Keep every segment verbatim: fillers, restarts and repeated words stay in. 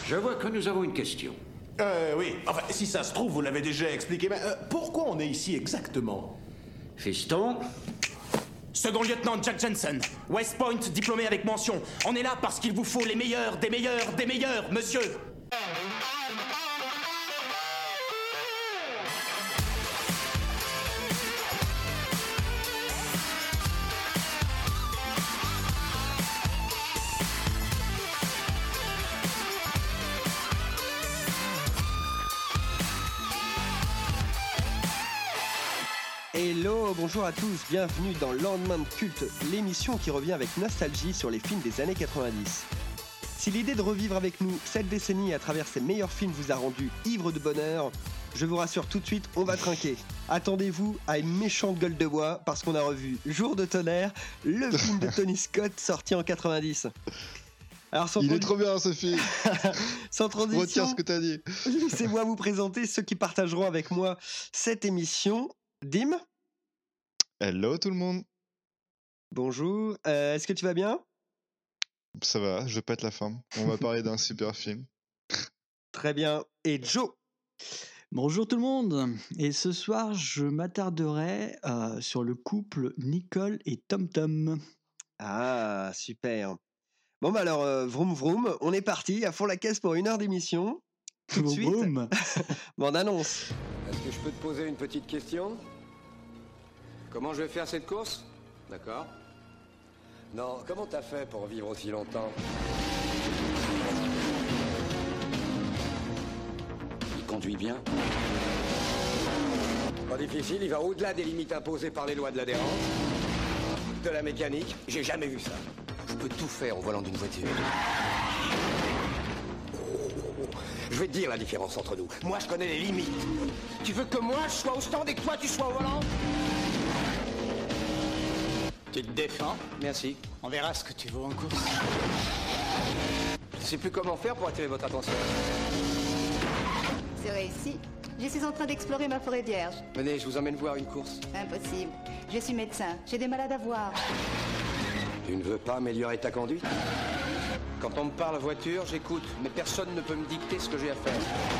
Je vois que nous avons une question. Euh, oui. Enfin, si ça se trouve, vous l'avez déjà expliqué, mais euh, pourquoi on est ici exactement? Fiston, Second lieutenant Jack Jensen, West Point, diplômé avec mention. On est là parce qu'il vous faut les meilleurs, des meilleurs, des meilleurs, monsieur. Hello, bonjour à tous, bienvenue dans Lendemain de culte, l'émission qui revient avec nostalgie sur les films des années quatre-vingt-dix. Si l'idée de revivre avec nous cette décennie à travers ces meilleurs films vous a rendu ivre de bonheur, je vous rassure tout de suite, on va trinquer. Attendez-vous à une méchante gueule de bois parce qu'on a revu Jour de tonnerre, le film de Tony Scott sorti en quatre-vingt-dix. Alors, sans Il trans- est trop bien ce film. sans Retiens transition, ce que t'as dit. laissez-moi vous présenter ceux qui partageront avec moi cette émission. Dim, Hello tout le monde. bonjour, Euh, est-ce que tu vas bien ? Ça va, je pète la forme. On va parler d'un super film. Très bien. Et Joe ? Bonjour tout le monde, et ce soir je m'attarderai euh, sur le couple Nicole et Tom Tom. Ah, super. Bon, bah alors, euh, vroom vroom, on est parti, à fond la caisse pour une heure d'émission. Tout de suite, Boum. bon, annonce. Est-ce que je peux te poser une petite question? Comment je vais faire cette course? D'accord. Non, comment t'as fait pour vivre aussi longtemps? il conduit bien. Pas difficile, il va au-delà des limites imposées par les lois de l'adhérence. De la mécanique, j'ai jamais vu ça. Je peux tout faire au volant d'une voiture. Je vais te dire la différence entre nous. Moi, je connais les limites. Tu veux que moi, je sois au stand et que toi, tu sois au volant? Tu te défends? Merci. On verra ce que tu vaux en course. Je sais plus comment faire pour attirer votre attention. C'est réussi. Je suis en train d'explorer ma forêt vierge. Venez, je vous emmène voir une course. Impossible. Je suis médecin. J'ai des malades à voir. Tu ne veux pas améliorer ta conduite? Quand on me parle voiture, j'écoute, mais personne ne peut me dicter ce que j'ai à faire.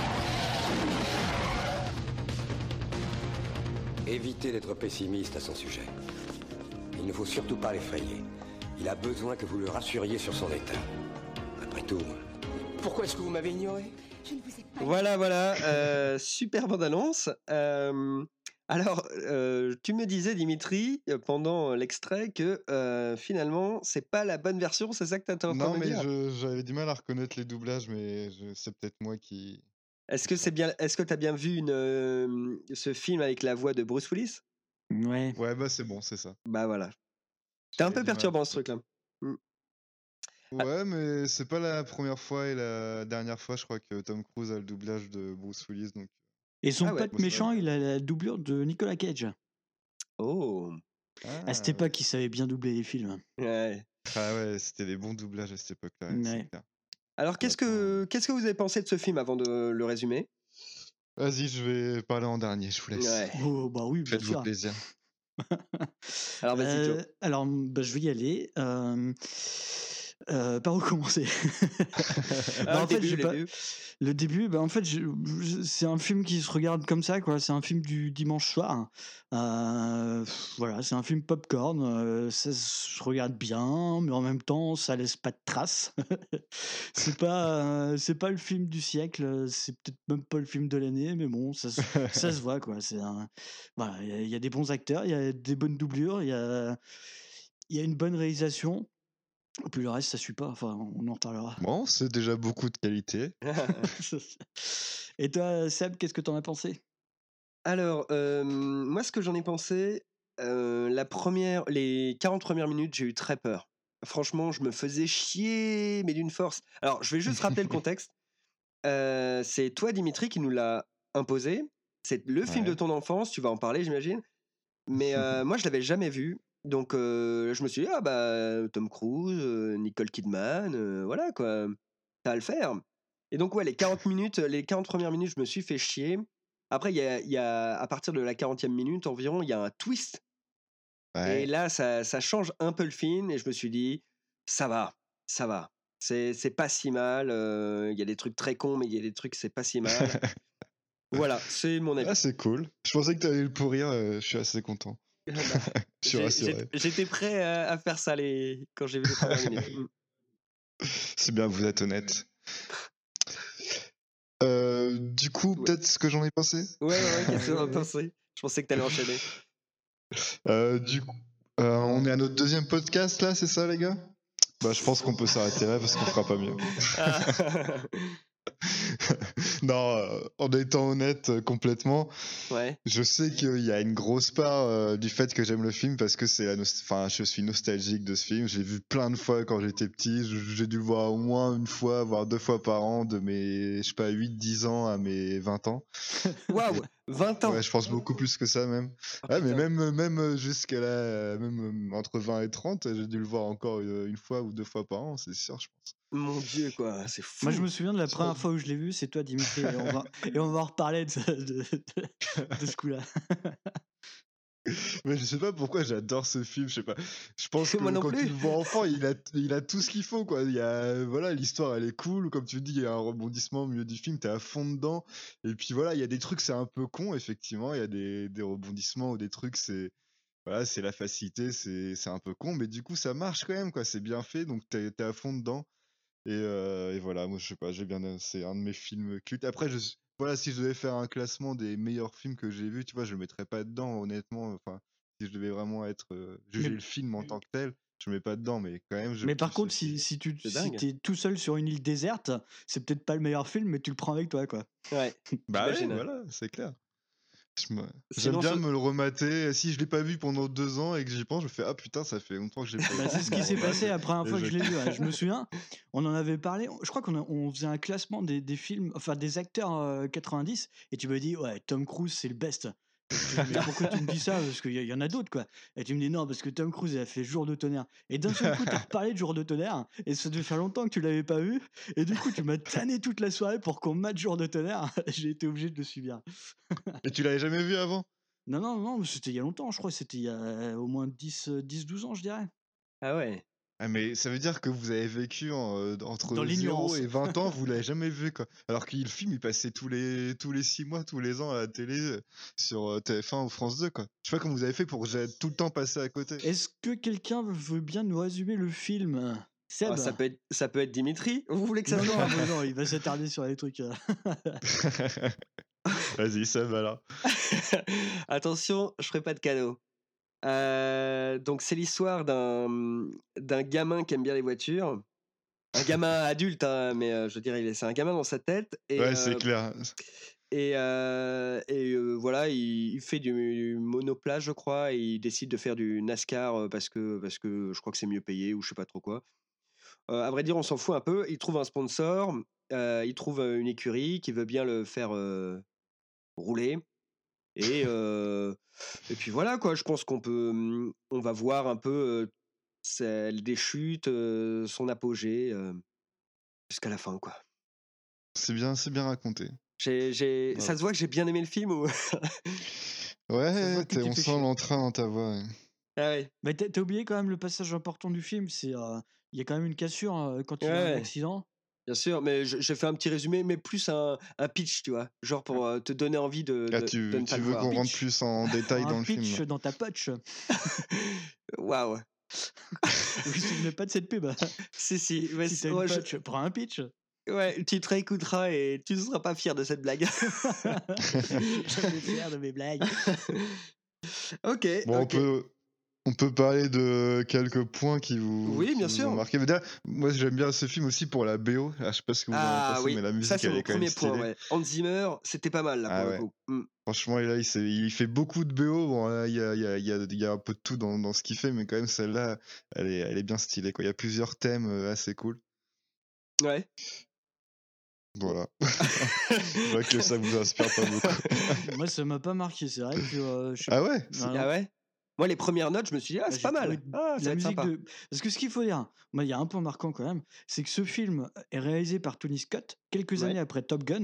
Évitez d'être pessimiste à son sujet. Il ne faut surtout pas l'effrayer. Il a besoin que vous le rassuriez sur son état. Après tout, pourquoi est-ce que vous m'avez ignoré? Je ne vous ai pas... Voilà, voilà, euh, super bande-annonce. Euh, alors, euh, tu me disais, Dimitri, euh, pendant l'extrait, que euh, finalement, c'est pas la bonne version, c'est ça que t'étais en train Non de me mais dire? je- j'avais du mal à reconnaître les doublages, mais je- c'est peut-être moi qui... Est-ce que c'est bien, est-ce que t'as bien vu une, euh, ce film avec la voix de Bruce Willis? Ouais. Ouais bah c'est bon, c'est ça. Bah voilà. T'es un J'avais peu du mal. perturbant ce truc-là. Ouais, mais c'est pas la première fois et la dernière fois, je crois que Tom Cruise a le doublage de Bruce Willis, donc... Et son Ah ouais. pote méchant, il a la doublure de Nicolas Cage. Oh. À cette époque, il savait bien doubler les films. Ouais. Ah ouais, c'était des bons doublages à cette époque-là, ouais, c'est Ouais. clair. Alors, qu'est-ce que, qu'est-ce que vous avez pensé de ce film avant de le résumer? Vas-y, je vais parler en dernier, je vous laisse. Ouais. Oh, bah oui, bien Faites-vous sûr. plaisir. Alors, vas-y, Joe. Euh, alors, bah, je vais y aller. Euh, euh, par où commencer? Ah, Bah, le en fait, début, j'ai le pas- début. Le début, bah, en fait, je- je- c'est un film qui se regarde comme ça, quoi. C'est un film du dimanche soir. Euh, voilà, c'est un film popcorn. euh, ça se regarde bien, mais en même temps, ça laisse pas de traces. c'est pas, euh, c'est pas le film du siècle. C'est peut-être même pas le film de l'année, mais bon, ça, se- ça se voit, quoi. C'est un- voilà, il y a- il y, a des bons acteurs, il y a des bonnes doublures, il y a, il y a une bonne réalisation. Et puis le reste, ça suit pas. Enfin, on en reparlera. Bon, c'est déjà beaucoup de qualité. Et toi, Seb, qu'est-ce que t'en as pensé? Alors, euh, moi, ce que j'en ai pensé, euh, la première, les quarante premières minutes, j'ai eu très peur. Franchement, je me faisais chier, mais d'une force. Alors, je vais juste rappeler le contexte. Euh, c'est toi, Dimitri, qui nous l'a imposé. C'est le film Ouais. de ton enfance, tu vas en parler, j'imagine. Mais euh, moi, je l'avais jamais vu. Donc, euh, je me suis dit, ah bah, Tom Cruise, euh, Nicole Kidman, euh, voilà quoi, ça va le faire. Et donc, ouais, les quarante minutes, les quarante premières minutes, je me suis fait chier. Après, il y a, il y a, à partir de la quarantième minute environ, il y a un twist. Et Ouais. là, ça, ça change un peu le film. Et je me suis dit, ça va, ça va. C'est, c'est pas si mal. euh, Il y a des trucs très cons, mais il y a des trucs, c'est pas si mal. Voilà, c'est mon avis. Ah, c'est cool. Je pensais que t'allais le pourrir, euh, je suis assez content. Bah, Je suis j'ai- rassuré. j'ai- J'étais prêt à, à faire ça les... quand j'ai vu les premières minutes. Mm. C'est bien, vous êtes honnête. Euh, du coup, Ouais. peut-être ce que j'en ai pensé. Ouais, ouais, ouais, qu'est-ce que t'en as pensé? Je pensais que t'allais enchaîner. Euh, du coup, euh, on est à notre deuxième podcast là, c'est ça les gars? Bah, je pense qu'on peut s'arrêter là parce qu'on fera pas mieux. Ah. Non, euh, en étant honnête euh, complètement, Ouais. je sais qu'il y a une grosse part euh, du fait que j'aime le film parce que c'est la nost- enfin, je suis nostalgique de ce film. Je l'ai vu plein de fois quand j'étais petit. Je- J'ai dû le voir au moins une fois, voire deux fois par an, de mes, je sais pas, huit dix ans à mes vingt ans. Waouh, vingt ans. Ouais, je pense beaucoup plus que ça même. Oh, Ouais, mais putain. même, même jusqu'à là, euh, même euh, entre vingt et trente, j'ai dû le voir encore une, une fois ou deux fois par an, c'est sûr, je pense. Mon Dieu, quoi, c'est fou. Moi, je me souviens de la Trop première bien. fois où je l'ai vu, c'est toi, Dimitri, et on va, et on va en reparler de, ce- de, de- de ce coup-là. Mais je sais pas pourquoi j'adore ce film, je sais pas. Je pense que Moi non quand plus. tu le vois enfant, il a, il a tout ce qu'il faut, quoi. Il y a, voilà, l'histoire, elle est cool. Comme tu dis, il y a un rebondissement au milieu du film, t'es à fond dedans. Et puis voilà, il y a des trucs, c'est un peu con, effectivement. Il y a des, des rebondissements ou des trucs, c'est, voilà, c'est la facilité, c'est, c'est un peu con. Mais du coup, ça marche quand même, quoi. C'est bien fait, donc t'es, t'es à fond dedans. Et, euh, et voilà, moi, je sais pas, j'ai bien, c'est un de mes films cultes. Après, je, voilà, si je devais faire un classement des meilleurs films que j'ai vus, tu vois, je le mettrais pas dedans, honnêtement. Enfin, si je devais vraiment être euh, juger Mais- le film en tant que tel, je le mets pas dedans, mais quand même, je Mais par kiffe ce contre, si, film. si tu C'est si dingue. t'es tout seul sur une île déserte, c'est peut-être pas le meilleur film, mais tu le prends avec toi, quoi. Ouais. Bah ouais, j'imagine. voilà, c'est clair. Je me- Sinon, J'aime bien ce- me le remater. Si je l'ai pas vu pendant deux ans et que j'y pense, je me fais ah putain, ça fait longtemps que je l'ai pas Bah, vu. c'est ce Je qui me s'est remate passé la première et fois que je je l'ai vu. kiffe. ouais. Je me souviens, on en avait parlé. Je crois qu'on a- on faisait un classement des, des films, enfin des acteurs euh, quatre-vingt-dix, et tu me dis, ouais, Tom Cruise, c'est le best. Et je te dis, mais pourquoi tu me dis ça? Parce qu'il y, y en a d'autres, quoi. Et tu me dis, non, parce que Tom Cruise, il a fait Jour de tonnerre. Et d'un seul coup, tu as reparlé de Jour de tonnerre, et ça devait faire longtemps que tu l'avais pas vu. Et du coup, tu m'as tanné toute la soirée pour qu'on mate Jour de tonnerre. J'ai été obligé de le subir. Et tu l'avais jamais vu avant? Non, non, non, mais c'était il y a longtemps, je crois. C'était il y a au moins dix, douze ans, je dirais. Ah ouais. Ah mais ça veut dire que vous avez vécu en, euh, entre Dans zéro l'ignorance. et vingt ans, vous l'avez jamais vu quoi. Alors que le film il passait tous les tous les six mois, tous les ans à la télé euh, sur euh, T F un ou France deux quoi. Je sais pas comment vous avez fait pour j'ai tout le temps passer à côté. Est-ce que quelqu'un veut bien nous résumer le film? Seb? Ah, ça, peut être, ça peut être Dimitri. Vous voulez que ça Non, non, soit mais non, il va s'attarder sur les trucs. euh. Vas-y, ça va là. Attention, je ferai pas de cadeau. Euh, donc c'est l'histoire d'un d'un gamin qui aime bien les voitures. Un gamin adulte, hein, mais euh, je dirais, il est- c'est un gamin dans sa tête. Et, Ouais, c'est euh, clair. Et, euh, et euh, voilà, il, il fait du, du monoplace, je crois, et il décide de faire du NASCAR euh, parce que, parce que je crois que c'est mieux payé ou je sais pas trop quoi. Euh, à vrai dire, on s'en fout un peu. Il trouve un sponsor, euh, il trouve euh, une écurie qui veut bien le faire euh, rouler. Et, euh, et puis voilà, quoi. Je pense qu'on peut, hum, on va voir un peu euh, celle des chutes, euh, son apogée, euh, jusqu'à la fin, quoi. C'est bien, c'est bien raconté. J'ai, j'ai... Ouais. Ça se voit que j'ai bien aimé le film ou... Ouais, voit que t'es- tu on fais sent chier. l'entrain dans ta voix. ouais. Ah ouais. Mais t'as t'as oublié quand même le passage important du film, c'est euh, il y a quand même une cassure euh, quand il y a Ouais. un accident. Bien sûr, mais je- j'ai fait un petit résumé, mais plus un, un pitch, tu vois, genre pour euh, te donner envie de, Ah, de, tu, de ne pas tu le veux voir. qu'on rentre Pitch. plus en détail un dans le pitch film? dans ta poche. Waouh. Vous vous souvenez pas de cette pub? Si, si, mais Si c'est- t'as une ouais, je- poche, prends un pitch. ouais, tu te réécouteras et tu ne seras pas fier de cette blague. Je vais faire de mes blagues. ok. Bon, on ok. peut, on peut parler de quelques points qui vous, Oui, qui bien vous sûr. ont marqué. Mais d'ailleurs, moi, j'aime bien ce film aussi pour la B O. Ah, je sais pas ce que vous en Ah pensez, oui, mais la musique, ça c'est elle mon est quand même premier point. stylée. Ouais. Hans Zimmer, c'était pas mal là pour Ah le ouais. coup. Mm. Franchement, là, il, s'est- il fait beaucoup de B O. Bon, là, il y a, il y, a, il y, a, il y a un peu de tout dans, dans ce qu'il fait, mais quand même, celle-là, elle est, elle est bien stylée, quoi. Il y a plusieurs thèmes euh, assez cool. Ouais. Voilà. Je vois que ça vous inspire pas beaucoup. Moi, ça m'a pas marqué, c'est vrai que euh, je sais Ah ouais? Non, non. Ah ouais. Moi, les premières notes, je me suis dit, ah, Bah, c'est j'ai pas mal. trouvé Ah, ça la va être musique sympa. de... Parce que ce qu'il faut dire, moi, il y a un point marquant quand même, c'est que ce film est réalisé par Tony Scott quelques Ouais. années après Top Gun,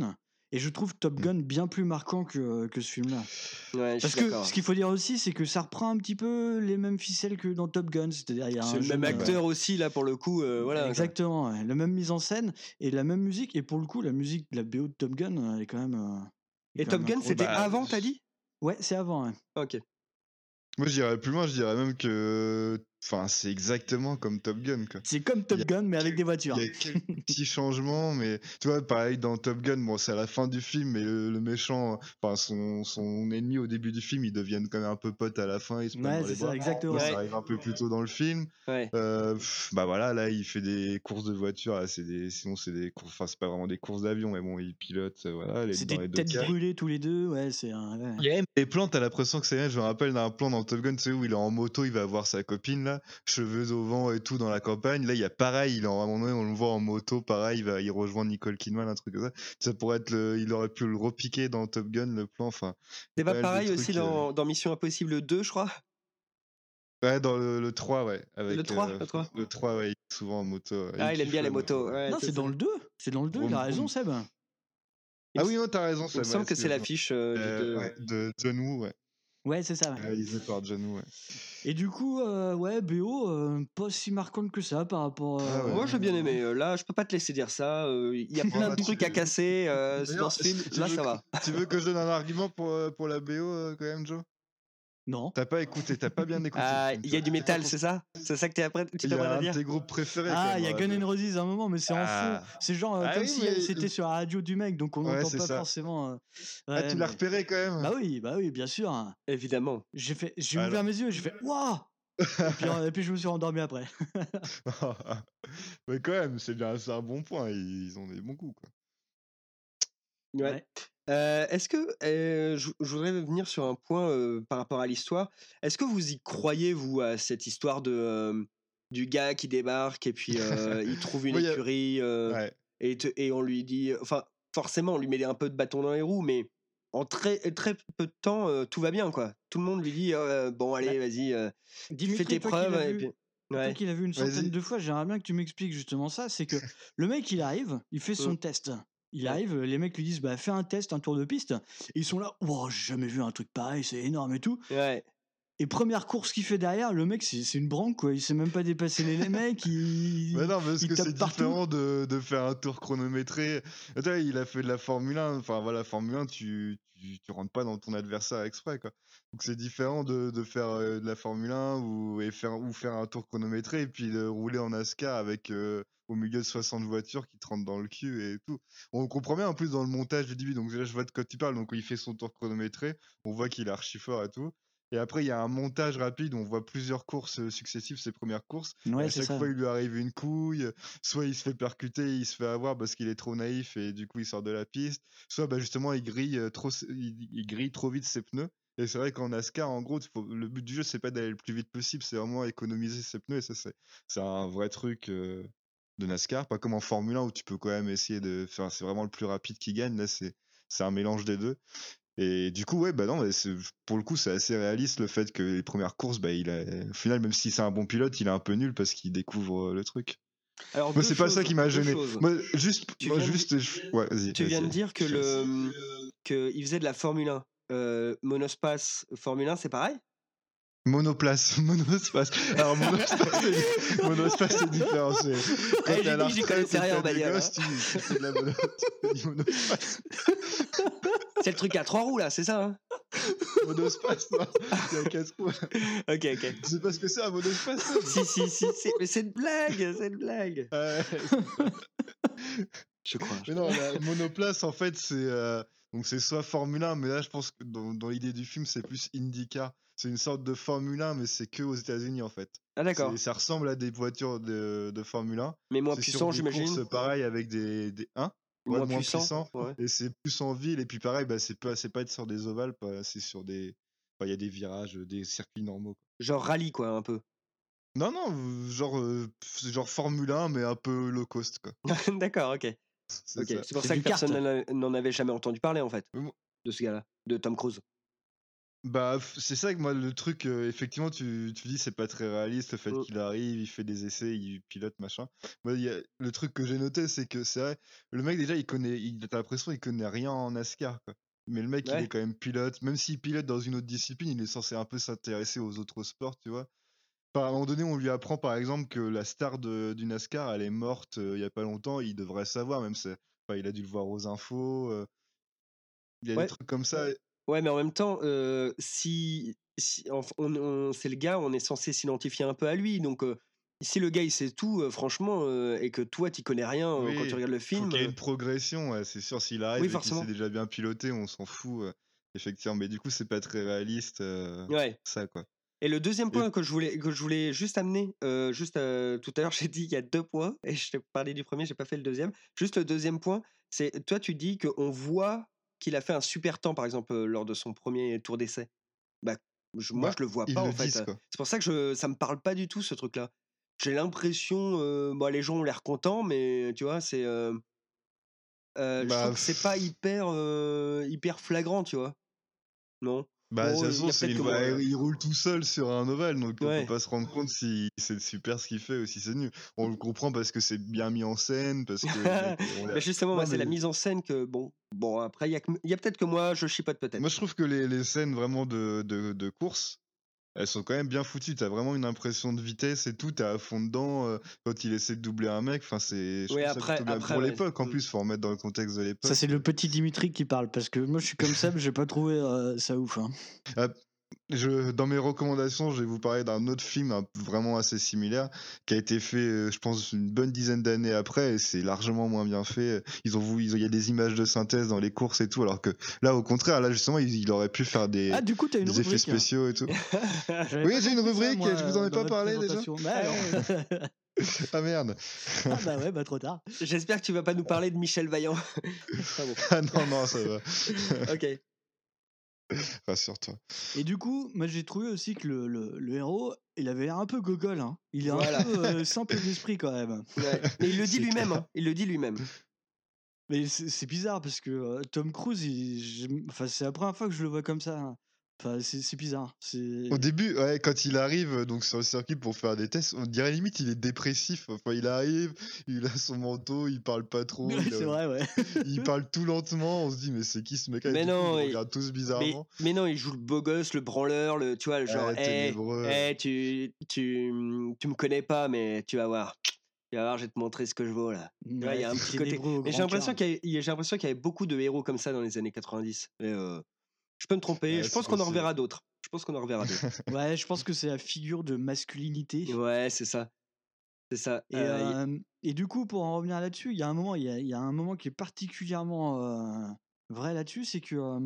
Et je trouve Top Gun bien plus marquant que, que ce film-là. Ouais, je Parce suis que d'accord. ce qu'il faut dire aussi, c'est que ça reprend un petit peu les mêmes ficelles que dans Top Gun. C'est-à-dire, il y a C'est un le même jeune, euh, acteur aussi, là, pour le coup. euh, voilà. quoi. Exactement, ouais. La même mise en scène et la même musique. Et pour le coup, la musique de la B O de Top Gun, euh, elle est quand même. euh, est Et quand Top même Gun, incroyable. c'était Bah, avant, t'as dit Ouais, c'est avant. Ouais. Ok. Moi, je dirais plus loin, je dirais même que. Enfin, c'est exactement comme Top Gun, quoi. C'est comme Il y Top a Gun, mais avec des Il voitures. y a quelques petits changements, mais tu vois, pareil dans Top Gun, bon, c'est à la fin du film, mais le, le méchant, enfin, son, son ennemi au début du film, ils deviennent quand même un peu potes à la fin, ils se prennent Ouais, dans les c'est ça, bras. exactement. Moi, ça Ouais. arrive un peu plus tôt dans le film. Ouais. Euh, pff, bah voilà, là, il fait des courses de voiture, là, c'est des, sinon, c'est des courses, enfin, c'est pas vraiment des courses d'avion, mais bon, il pilote, euh, voilà, les, C'est dans des les deux têtes cas. brûlées tous les deux. Ouais, c'est un. ouais. Il y a même des plans, t'as l'impression que c'est rien. Je me rappelle d'un plan dans Top Gun, tu sais, où il est en moto, il va voir sa copine, là, cheveux au vent et tout dans la campagne. Là, il y a pareil, il est en, à un moment donné, on le voit en moto, pareil, il va, il rejoint Nicole Kidman, un truc comme ça. Ça pourrait être le, il aurait pu le repiquer dans Top Gun, le plan, enfin. C'est pas pas mal de pareil aussi trucs, euh, dans, dans Mission Impossible deux, je crois Ouais, dans le, le trois, ouais. Avec, Le trois, euh, le trois. Le trois, ouais, il est souvent en moto. euh, Ah, il aime kiffe bien les la motos. Ouais, Non, c'est c'est ça. dans le deux. C'est dans le deux, il Vroom, a raison, vroom. Seb. Il Ah me oui, non, t'as raison, Il me ça semble que c'est excuse-moi. l'affiche euh, du Euh, deux. ouais, de John Woo, ouais. Ouais, c'est ça. Ouais. Réalisé par John Woo, ouais. Et du coup, euh, ouais, B O, euh, pas si marquante que ça par rapport. Ah ouais. euh, Moi, j'ai bien aimé. Euh, Là, je peux pas te laisser dire ça. euh, Il y a Bon, plein bah, de tu- trucs à casser euh, D'ailleurs, dans ce film. tu Là, veux ça que- va. Tu veux que je donne un argument pour, euh, pour la B O euh, quand même, Joe? Non. T'as pas écouté, t'as pas bien écouté. Ah, le film, il y a toi. du métal, c'est ça C'est ça que t'es après, tu Il y a t'apprêtes à un de dire tes groupes préférés. quand Ah, même il y a dans Gun la N' B O. Roses à un moment, mais c'est en Ah. fond. C'est genre euh, Ah comme oui, si mais- c'était sur la radio du mec, donc on Ouais, n'entend c'est pas ça. forcément. euh, Ah, ouais, tu l'as mais- repéré quand même. Bah oui, bah oui, bien sûr. Évidemment. J'ai fait, j'ai Alors. ouvert mes yeux, j'ai fait waouh. Et puis, euh, et puis je me suis endormi après. Mais quand même, c'est bien, c'est un bon point. Ils ont des bons coups, quoi. Ouais. Ouais. Euh, Est-ce que euh, je, je voudrais venir sur un point euh, par rapport à l'histoire. Est-ce que vous y croyez, vous, à cette histoire de euh, du gars qui débarque et puis euh, il trouve une Oui, y a- écurie euh, Ouais. et, te- et on lui dit, enfin, forcément, on lui met un peu de bâton dans les roues, mais en très très peu de temps, euh, tout va bien, quoi. Tout le monde lui dit, euh, bon, allez, vas-y, euh, Dimitri, fais tes toi qui preuves. l'as Et vu- puis... Toi Ouais. qui l'as vu une centaine Vas-y. de fois, j'aimerais bien que tu m'expliques justement ça. C'est que le mec, il arrive, il fait son Mm. test. Il Ouais. arrive, les mecs lui disent bah, fais un test, un tour de piste. Et ils sont là, wow, j'ai jamais vu un truc pareil, c'est énorme et tout. Ouais. Et première course qu'il fait derrière, le mec, c'est c'est une branque, quoi. Il sait même pas dépasser les, les mecs. Il, Mais non, parce il que tape c'est partout. différent de, de faire un tour chronométré. Attends, il a fait de la Formule un. Enfin, voilà, Formule un, tu, tu, tu rentres pas dans ton adversaire exprès, quoi. Donc c'est différent de, de faire euh, de la Formule un ou, et faire, ou faire un tour chronométré et puis de rouler en NASCAR avec euh, au milieu de soixante voitures qui te rentrent dans le cul et tout. On comprend bien en plus dans le montage du début. Donc là, je vois de quoi tu parles. Donc il fait son tour chronométré. On voit qu'il est archi fort et tout. Et après, il y a un montage rapide où on voit plusieurs courses euh, successives, ses premières courses. Ouais, à c'est chaque ça. fois, il lui arrive une couille. Soit il se fait percuter, il se fait avoir parce qu'il est trop naïf et du coup, il sort de la piste. Soit, bah, justement, il grille, euh, trop, s- il, il grille trop vite ses pneus. Et c'est vrai qu'en NASCAR, en gros, faut- le but du jeu, c'est pas d'aller le plus vite possible, c'est vraiment économiser ses pneus. Et ça, c'est c'est un vrai truc euh, de NASCAR. Pas comme en Formule un où tu peux quand même essayer de faire. C'est vraiment le plus rapide qui gagne. Là, c'est c'est un mélange des deux. Et du coup, ouais, bah non, mais c'est- pour le coup, c'est assez réaliste le fait que les premières courses, bah, il a, au final, même si c'est un bon pilote, il est un peu nul parce qu'il découvre euh, le truc. Alors, Moi, deux c'est pas ça choses, qui m'a deux gêné. choses. Moi, juste, Tu moi, viens de juste, je- ouais, vas-y. Tu viens vas-y. de dire que Je te laisse. le que il faisait de la Formule un. Euh, monospace Formule un, c'est pareil? Monoplace, monospace. Alors, monospace, c'est, monospace, c'est différent. C'est, quand Eh, t'es j'ai à la dit que j'y retraite connaissais et que rien en t'as des bagnole, gosses, tu, tu fais de la mono, tu fais du monospace. C'est le truc à trois roues là, c'est ça, hein? Monospace, non, il y a quatre roues. Ok, ok. Tu sais pas ce que c'est un monospace? ça Si, si, si, si, mais c'est une blague, c'est une blague. Ouais, Je crois. mais non, la monoplace, en fait, c'est euh, donc c'est soit Formule un, mais là, je pense que dans, dans l'idée du film, c'est plus IndyCar. C'est une sorte de Formule un, mais c'est que aux États-Unis, en fait. Ah d'accord. C'est- Ça ressemble à des voitures de, de Formule un. Mais moins C'est sur puissant, des j'imagine. courses pareil avec des, des hein Ouais, Moins moins puissant. puissant. Ouais. Et c'est plus en ville. Et puis pareil, bah, c'est pas, c'est pas être sur des ovales, pas- c'est sur des. Enfin, il y a des virages, des circuits normaux, quoi. Genre rallye quoi, un peu. Non, non, euh, genre, euh, c'est genre Formule un, mais un peu low cost, quoi. D'accord, ok. C'est Ok. ça. C'est pour C'est ça du que personne kart. n'en a- n'en avait jamais entendu parler en fait Mais moi- de ce gars-là, de Tom Cruise. Bah, f- c'est ça que moi, le truc, euh, effectivement, tu, tu dis c'est pas très réaliste, le fait Mm. qu'il arrive, il fait des essais, il pilote, machin. Moi, il y a- le truc que j'ai noté, c'est que c'est vrai, le mec, déjà, il connaît, il, t'as l'impression qu'il connaît rien en NASCAR, quoi. Mais le mec, il est Ouais. quand même pilote, même s'il pilote dans une autre discipline, il est censé un peu s'intéresser aux autres sports, tu vois. Enfin, à un moment donné, on lui apprend, par exemple, que la star de, du NASCAR, elle est morte euh, il y a pas longtemps, il devrait savoir, même c'est, enfin, il a dû le voir aux infos, euh, il y a des Ouais. trucs comme ça. Ouais, mais en même temps, euh, si, si on, on- on- c'est le gars, on est censé s'identifier un peu à lui. Donc, euh, si le gars il sait tout, euh, franchement, euh, et que toi t'y connais rien euh, quand tu Oui, regardes le faut film, qu'il y ait euh, une progression, ouais, c'est sûr. S'il arrive oui, et qu'il sait forcément. déjà bien piloter, on s'en fout, euh, effectivement. Mais du coup, c'est pas très réaliste, euh, Ouais. ça, quoi. Et le deuxième Et point que je voulais, que je voulais juste amener, euh, juste euh, tout à l'heure, j'ai dit il y a deux points, et je t'ai parlé du premier, j'ai pas fait le deuxième. Juste le deuxième point, c'est toi tu dis qu'on voit qu'il a fait un super temps, par exemple, euh, lors de son premier tour d'essai. Bah, je- moi bah, je le vois ils pas le en fait. disent, quoi. C'est pour ça que je, ça me parle pas du tout ce truc-là. J'ai l'impression, euh, bah, les gens ont l'air contents, mais tu vois, c'est, euh, euh, je Bah, trouve que c'est pas pff, hyper, euh, hyper flagrant, tu vois. Non. bah, de toute Bon, il y façon, a c'est peut-être une que voie- moi. il roule tout seul sur un ovale, donc on peut Ouais. pas se rendre compte si c'est super ce qu'il fait ou si c'est nul. On le comprend parce que c'est bien mis en scène, parce que le mec, on Mais l'a- justement, moi, Non, c'est la mais mise en scène que, bon, bon après, il y a, que- il y a peut-être que moi, je chipote peut-être. moi, je trouve que les, les scènes vraiment de, de, de course, elles sont quand même bien foutues. T'as vraiment une impression de vitesse et tout. T'es à fond dedans euh, quand il essaie de doubler un mec. Enfin, c'est, je Oui, trouve ça après, plutôt bien. après, Pour ouais. l'époque, en Mm. plus, faut remettre dans le contexte de Ça, l'époque. c'est le petit Dimitri qui parle, parce que moi, je suis comme Seb, j'ai pas trouvé euh, ça ouf. hein. Ah, je, dans mes recommandations, je vais vous parler d'un autre film un- vraiment assez similaire qui a été fait, euh, je pense, une bonne dizaine d'années après et c'est largement moins bien fait. Ils ont voulu, ils ont- il y a des images de synthèse dans les courses et tout, alors que là, au contraire, là, justement, il, il aurait pu faire Ah, des, du coup, t'as une des effets rubrique. hein. spéciaux et tout. J'avais Oui, pas j'ai une compris ça, rubrique, moi, je vous en ai dans pas votre parlé déjà. présentation. Bah alors. Ah merde. ah bah ouais, bah trop tard. J'espère que tu vas pas nous parler de Michel Vaillant. Ah bon. Ah non, non, ça va. Ok. Rassure-toi. Et du coup, moi j'ai trouvé aussi que le, le, le héros, il avait l'air un peu gogol. Hein. Il est Voilà. un peu euh, simple d'esprit quand même. Ouais. Mais il le dit C'est lui-même. clair. Hein. Il le dit lui-même. Mais c'est c'est bizarre parce que euh, Tom Cruise, il- j'aime- enfin, c'est la première fois que je le vois comme ça. hein. Enfin, c'est c'est bizarre. C'est Au début, ouais, quand il arrive euh, donc sur le circuit pour faire des tests, on dirait limite il est dépressif. Enfin, il arrive, il a son manteau, il parle pas trop, Ouais, il, a- c'est vrai, ouais. il parle tout lentement. On se dit mais c'est qui ce mec? Et Mais du coup, non, ils il- regardent tous Mais, bizarrement. mais non, il joue le beau gosse, le branleur, le, tu vois, le genre, Ouais, hé, ténébreux. hé, tu, tu, tu me connais pas, mais tu vas voir. Tu vas voir, je vais te montrer ce que je vaux là. Tu vois, il y a un petit côté. ténébreux au Mais j'ai grand l'impression cœur. qu'il y, a- il y a- j'ai l'impression qu'il y avait beaucoup de héros comme ça dans les années quatre-vingt-dix. Mais, euh, je peux me tromper. Ouais, je c'est pense qu'on en possible. reverra d'autres. Je pense qu'on en reverra d'autres. Ouais, je pense que c'est la figure de masculinité. Ouais, c'est ça. C'est ça. Et, Euh, y- euh, et du coup, pour en revenir là-dessus, il y a un moment, il y a, il y a un moment qui est particulièrement euh, vrai là-dessus, c'est que euh,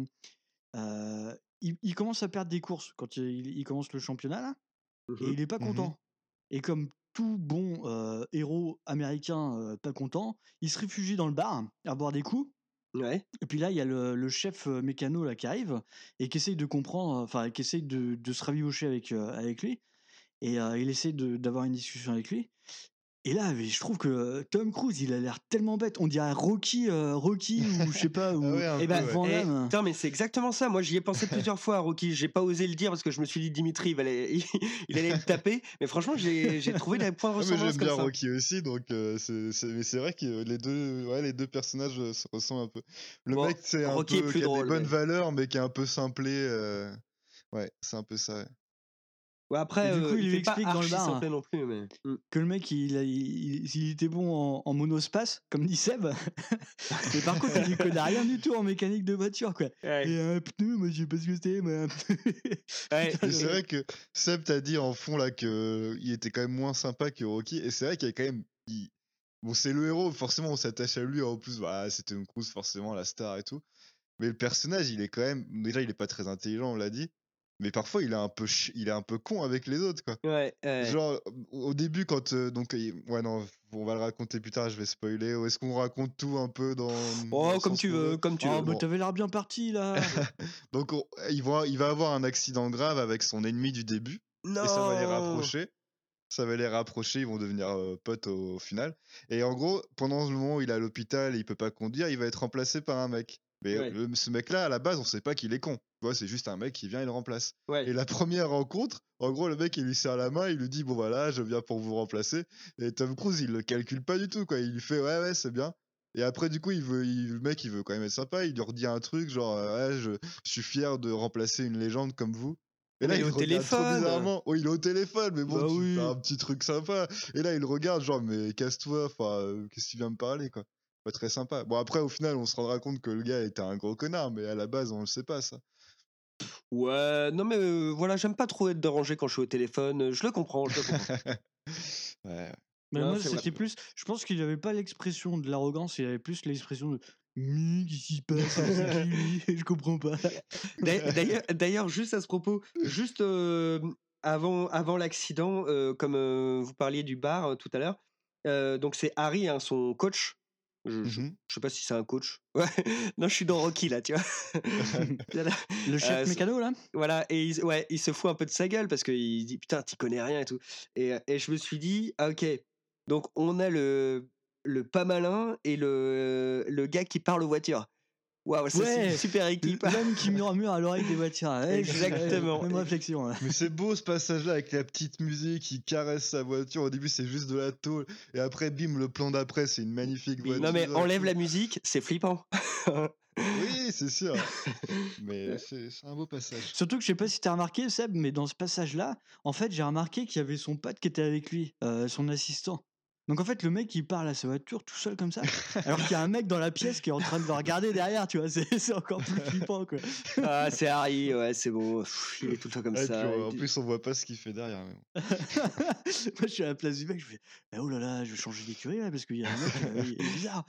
euh, il, il commence à perdre des courses quand il, il commence le championnat là, et Mhm. il est pas Mhm. content. Et comme tout bon euh, héros américain euh, pas content, il se réfugie dans le bar à boire des coups. Ouais. Et puis là, il y a le, le chef euh, mécano là qui arrive et qui essaye de comprendre, enfin qui essaye de, de se rabibocher avec euh, avec lui. Et euh, il essaie de- d'avoir une discussion avec lui. Et là, mais je trouve que euh, Tom Cruise, il a l'air tellement bête. On dirait Rocky, euh, Rocky ou je sais pas, Ah ou, ouais, un Eh peu, ben, ou ouais. Van eh, Damme. putain, mais c'est exactement ça. Moi, j'y ai pensé plusieurs fois à Rocky. J'ai pas osé le dire parce que je me suis dit Dimitri, il allait, il allait me taper. Mais franchement, j'ai j'ai trouvé des points de Ah, mais ressemblance j'aime comme bien ça. Rocky aussi, donc euh, c'est, c'est- mais c'est vrai que les deux, ouais, les deux personnages euh, se ressemblent un peu. Le Bon, mec, c'est un Rocky est peu plus qui a des drôle. bonnes mais- valeurs, mais qui est un peu simplé. euh, Ouais, c'est un peu ça. ouais. Ouais, après, Et du euh, coup, il il lui fait pas explique dans le archi bar simplé non plus. Mais... Mm. que le mec, il, a- il, il- il était bon en, en monospace, comme dit Seb. Mais par contre, il y connaît rien du tout en mécanique de voiture, quoi. Ouais. Et un pneu, moi, je sais pas ce que c'était, mais. Ouais. Putain, Mais c'est le- vrai que Seb t'a dit en fond là que il était quand même moins sympa que Rocky, et c'est vrai qu'il y a quand même. il- Bon, c'est le héros, forcément, on s'attache à lui. En plus, bah, c'était Tom Cruise, forcément, la star et tout. Mais le personnage, il est quand même. Déjà, il est pas très intelligent, on l'a dit. Mais parfois, il est un peu, chi- il est un peu con avec les autres, quoi. Ouais, ouais. Genre, au au début, quand. euh, donc, il- ouais, non, on va le raconter plus tard, je vais spoiler. Ou est-ce qu'on raconte tout un peu dans. dans Oh, le comme sens tu qu'on veut veux, comme tu Oh, veux. bah, Bon. t'avais l'air bien parti, là. Donc, on- il, va, il va avoir un accident grave avec son ennemi du début. Non. Et ça va les rapprocher. Ça va les rapprocher, ils vont devenir euh, potes au, au final. Et en gros, pendant le moment où il est à l'hôpital et il peut pas conduire, il va être remplacé par un mec. Mais Ouais. le- ce mec-là, à la base, on sait pas qu'il est con. Tu vois, c'est juste un mec qui vient, il le remplace. Ouais. Et la première rencontre, en gros, le mec, il lui serre la main, il lui dit, bon voilà, je viens pour vous remplacer. Et Tom Cruise, il le calcule pas du tout, quoi. Il lui fait, ouais, ouais, c'est bien. Et après, du coup, il veut, il- le mec, il veut quand même être sympa. Il lui redit un truc, genre, euh, ouais, je, je suis fier de remplacer une légende comme vous. Et là, Mais il au le regarde trop téléphone. bizarrement. Oh, il est au téléphone, mais bon, Bah tu oui. fais un petit truc sympa. Et là, il le regarde, genre, mais casse-toi, enfin, euh, qu'est-ce que tu viens me parler, quoi. Pas très sympa. Bon, après, au final, on se rendra compte que le gars était un gros connard, mais à la base, on le sait pas, ça. Ouais, non mais euh, voilà, j'aime pas trop être dérangé quand je suis au téléphone. euh, Je le comprends, je le comprends. Ouais. Mais Non, moi, c'est vrai. c'était plus. Je pense qu'il avait pas l'expression de l'arrogance, il avait plus l'expression de. Mais qu'est-ce qui se passe? C'est qui lui? Je comprends pas. D'a- D'ailleurs, d'ailleurs, juste à ce propos, juste euh, avant, avant l'accident, euh, comme euh, vous parliez du bar euh, tout à l'heure, euh, donc c'est Harry, hein, son coach. Je, je, Mhm. je sais pas si c'est un coach. Ouais. Non, je suis dans Rocky là, tu vois. Voilà. Le chef Euh, mécano, là? Voilà, et il, ouais, il se fout un peu de sa gueule parce qu'il dit putain, t'y connais rien et tout. Et, euh, et je me suis dit, ah, ok, donc on a le, le pas malin et le, le gars qui parle aux voitures. Waouh, ça c'est une Ouais, super équipe. l'homme qui murmure à l'oreille des voitures. Ouais, Exactement. Même réflexion. ouais. Mais c'est beau ce passage-là avec la petite musique, il caresse sa voiture. Au début, c'est juste de la tôle. Et après, bim, le plan d'après, c'est une magnifique voiture. Non mais et enlève tout. la musique, c'est flippant. Oui, c'est sûr. Mais c'est c'est un beau passage. Surtout que je sais pas si t'as remarqué, Seb, mais dans ce passage-là, en fait, j'ai remarqué qu'il y avait son pote qui était avec lui, euh, son assistant. Donc en fait, le mec, il parle à sa voiture tout seul comme ça, alors qu'il y a un mec dans la pièce qui est en train de le regarder derrière, tu vois. C'est c'est encore plus flippant, quoi. Ah, c'est Harry, ouais, c'est bon. Pff, il est tout le temps comme Ouais, ça. puis, et en puis- plus, on voit pas ce qu'il fait derrière. Mais bon. Moi, je suis à la place du mec, je fais ah, oh là là, je vais changer d'écurie là parce qu'il y a un mec, euh, il est bizarre.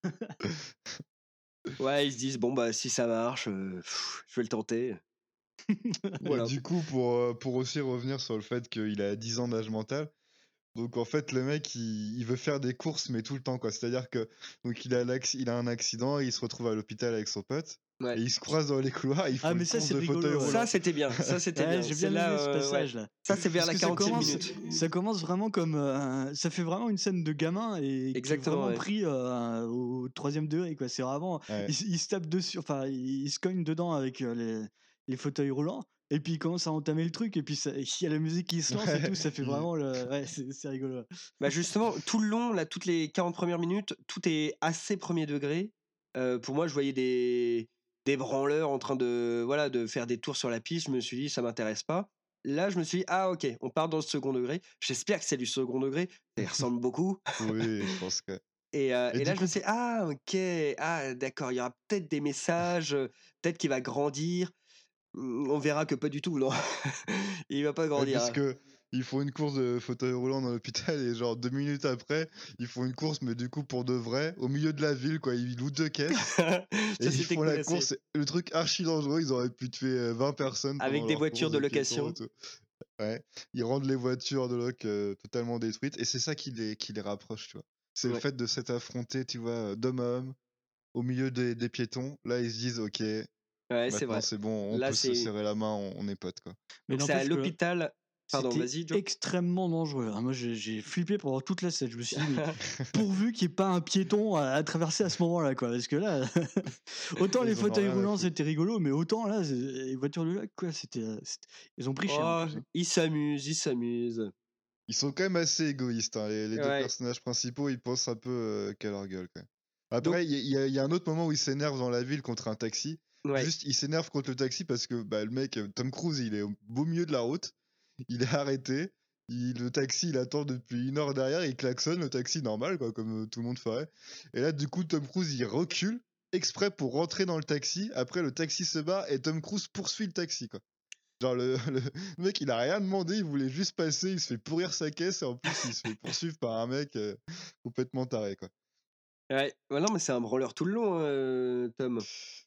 Ouais, ils se disent bon bah si ça marche, euh, pff, je vais le tenter. Voilà. Et du coup, pour, euh, pour aussi revenir sur le fait qu'il a dix ans d'âge mental, donc en fait, le mec, il, il veut faire des courses, mais tout le temps, quoi. C'est-à-dire que donc il a, l'acc- il a un accident, il se retrouve à l'hôpital avec son pote, Ouais. et ils se croisent dans les couloirs, et ils font Ah, une mais ça, course c'est de rigolo, fauteuil ouais. roulant. Ça c'était bien, ça c'était Ouais, bien. j'ai C'est bien là, aimé ce euh, ouais. passage là. Ça c'est vers Parce la que ça quarantième commence, minute. ça commence vraiment comme. euh, ça fait vraiment une scène de gamin et qui est Exactement, vraiment ouais. pris euh, au troisième degré, quoi. C'est vraiment. Ouais. Il, s- il se tape dessus, enfin, il, il se cogne dedans avec euh, les, les fauteuils roulants. Et puis il commence à entamer le truc, et puis ça- il y a la musique qui se lance et tout, ça fait Il- vraiment le. Ouais, c'est c'est rigolo. Bah justement, tout le long, là, toutes les quarante premières minutes, tout est assez premier degré. Euh, pour moi, je voyais des, des branleurs en train de, voilà, de faire des tours sur la piste. Je me suis dit, ça m'intéresse pas. Là, je me suis dit, ah ok, on part dans le second degré. J'espère que c'est du second degré. Ça y ressemble beaucoup. Oui, je pense que. Et, euh, Et et du là, je coup, me suis dit, ah ok, ah d'accord, il y aura peut-être des messages, euh, peut-être qu'il va grandir. Hum, On verra que pas du tout, non. Il va pas ouais, grandir. parce que ils font une course de fauteuil roulant dans l'hôpital, et genre deux minutes après, ils font une course, mais du coup pour de vrai, au milieu de la ville, quoi. Ils louent deux caisses. Ça, Et ils c'était font cool la aussi. course, c'est le truc archi dangereux, ils auraient pu tuer euh, vingt personnes pendant Avec des leur voitures course de de piétons location. et tout. Ouais. Ils rendent les voitures de loc euh, totalement détruites, et c'est ça qui les, qui les rapproche, tu vois. C'est le Ouais. fait de s'être affronté, tu vois, euh, d'homme à homme, au milieu des, des piétons. Là, ils se disent, ok, Ouais, c'est maintenant vrai. c'est bon, on Là, peut se c'est serrer la main, on, on est potes, quoi. Mais donc c'est à n'empêche que l'hôpital. Pardon, c'était vas-y, Joe. extrêmement dangereux. hein. Moi, j'ai j'ai flippé pendant toute la scène. Je me suis dit, mais pourvu qu'il n'y ait pas un piéton à, à traverser à ce moment-là, quoi. Parce que là, autant les Ils en ont fauteuils rien à roulants foutre. c'était rigolo, mais autant là, c'est- les voitures de lac, quoi, c'était, euh, c'était- ils ont pris cher. en Oh, plus, hein. ils s'amusent, ils s'amusent. Ils sont quand même assez égoïstes, hein. Les, les deux Ouais. personnages principaux, ils pensent un peu euh, qu'à leur gueule, quand même. Donc, Après, il y, a- il y a- il y a un autre moment où ils s'énervent dans la ville contre un taxi. ouais. Juste, ils s'énervent contre le taxi parce que bah, le mec, euh, Tom Cruise, il est au beau milieu de la route. Il est arrêté. Il- le taxi, il attend depuis une heure derrière. Il klaxonne, le taxi normal, quoi, comme euh, tout le monde ferait. Et là, du coup, Tom Cruise, il recule exprès pour rentrer dans le taxi. Après, le taxi se barre et Tom Cruise poursuit le taxi, quoi. Genre, le, le- le mec, il a rien demandé, il voulait juste passer, il se fait pourrir sa caisse et en plus, il se fait poursuivre par un mec euh, complètement taré, quoi. Ouais. Ouais, non, mais c'est un branleur tout le long, hein, euh, Tom.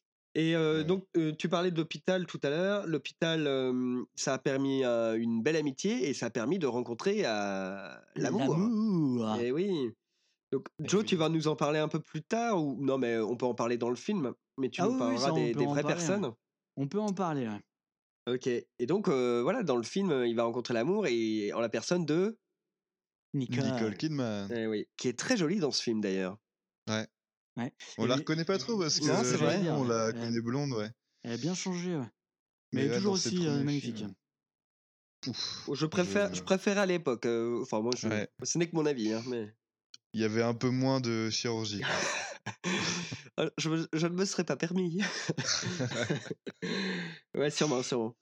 Et euh, Ouais. donc, euh, tu parlais d'hôpital tout à l'heure. L'hôpital, euh, ça a permis euh, une belle amitié et ça a permis de rencontrer euh, l'amour. L'amour. Et oui. Donc, Eh Joe, tu oui. vas nous en parler un peu plus tard ou non, mais on peut en parler dans le film, mais tu Ah nous oui, oui, parleras ça, on des, peut des en vraies parler. hein. personnes. On peut en parler. ouais. Ok. Et donc, euh, voilà, dans le film, euh, il va rencontrer l'amour et en la personne de. Nicole. Nicole Kidman. Eh oui, qui est très jolie dans ce film d'ailleurs. Ouais. Ouais. On Et la les- reconnaît pas trop parce que Non, c'est vrai. nous, on la Elle- connaît blonde, ouais. Elle a bien changé, ouais. Mais, Mais elle est là, toujours dans ses aussi euh, premiers magnifique. films, Ouf, Je préfère, je- je préférais à l'époque. euh, Enfin, moi, je... Ouais. ce n'est que mon avis, hein, mais il y avait un peu moins de chirurgie. quoi. Ah, je, me- je ne me serais pas permis. Ouais, sûrement, sûrement.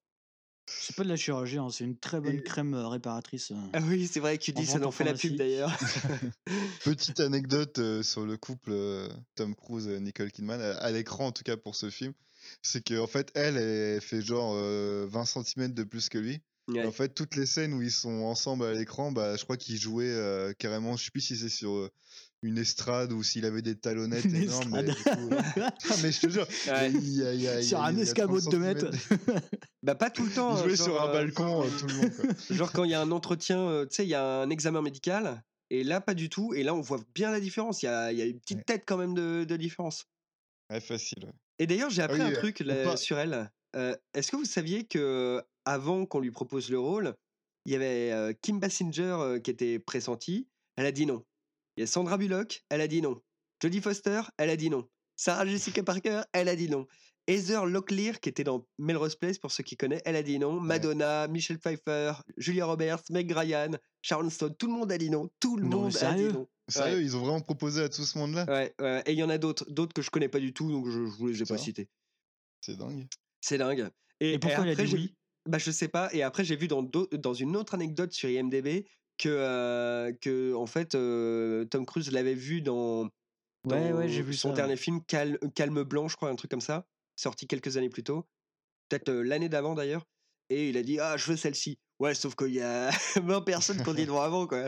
C'est pas de la chirurgie, hein, c'est une très bonne Et- crème euh, réparatrice. euh. Ah oui, c'est vrai que tu En dis ça vente en en fait la pub pharmacie. d'ailleurs. Petite anecdote euh, sur le couple euh, Tom Cruise et Nicole Kidman, à, à l'écran en tout cas pour ce film, c'est qu'en fait, elle, elle fait genre euh, vingt centimètres de plus que lui. Et Ouais. en fait, toutes les scènes où ils sont ensemble à l'écran, bah, je crois qu'ils jouaient euh, carrément, je sais plus si c'est sur euh, une estrade ou s'il avait des talonnettes Une énormes. Mais, estrade. du coup, euh, ah, mais je te jure, Ouais. il y a, il y a- il y a- Sur un il y a escabeau de trente deux mètres. centimètres. Bah pas tout le temps. Ils hein, jouaient genre, sur un euh, balcon euh, tout le long. Quoi. Genre quand il y a un entretien, euh, tu sais, il y a un examen médical, et là pas du tout, et là on voit bien la différence. Il y a, il y a une petite Ouais. tête quand même de, de différence. Ouais, facile. ouais. Et d'ailleurs j'ai Ah appris oui, un euh, truc on là, par- sur elle. Euh, Est-ce que vous saviez que avant qu'on lui propose le rôle, il y avait euh, Kim Basinger euh, qui était pressentie, elle a dit non. Il y a Sandra Bullock, elle a dit non. Jodie Foster, elle a dit non. Sarah Jessica Parker, elle a dit non. Heather Locklear, qui était dans Melrose Place, pour ceux qui connaissent, elle a dit non. Madonna, Michelle Pfeiffer, Julia Roberts, Meg Ryan, Sharon Stone, tout le monde a dit non. Tout le Non, mais monde a dit sérieux non. Sérieux, Ouais. ils ont vraiment proposé à tout ce monde-là. Ouais, ouais. Et il y en a d'autres, d'autres que je connais pas du tout, donc je, je vous les ai pas Putain. cités. C'est dingue. C'est dingue. Et, Et pourquoi elle a après, dit j'ai oui vu- bah, je sais pas. Et après, j'ai vu dans, d'au- dans une autre anecdote sur I M D B que, euh, que en fait, euh, Tom Cruise l'avait vu dans, Ouais, ouais, dans j'ai vu son ça. dernier ouais. film, Cal- Calme Blanc, je crois, un truc comme ça, sorti quelques années plus tôt, peut-être euh, l'année d'avant d'ailleurs. Et il a dit ah, je veux celle-ci. Ouais, sauf qu'il y a vingt personnes qui ont dit non avant, quoi.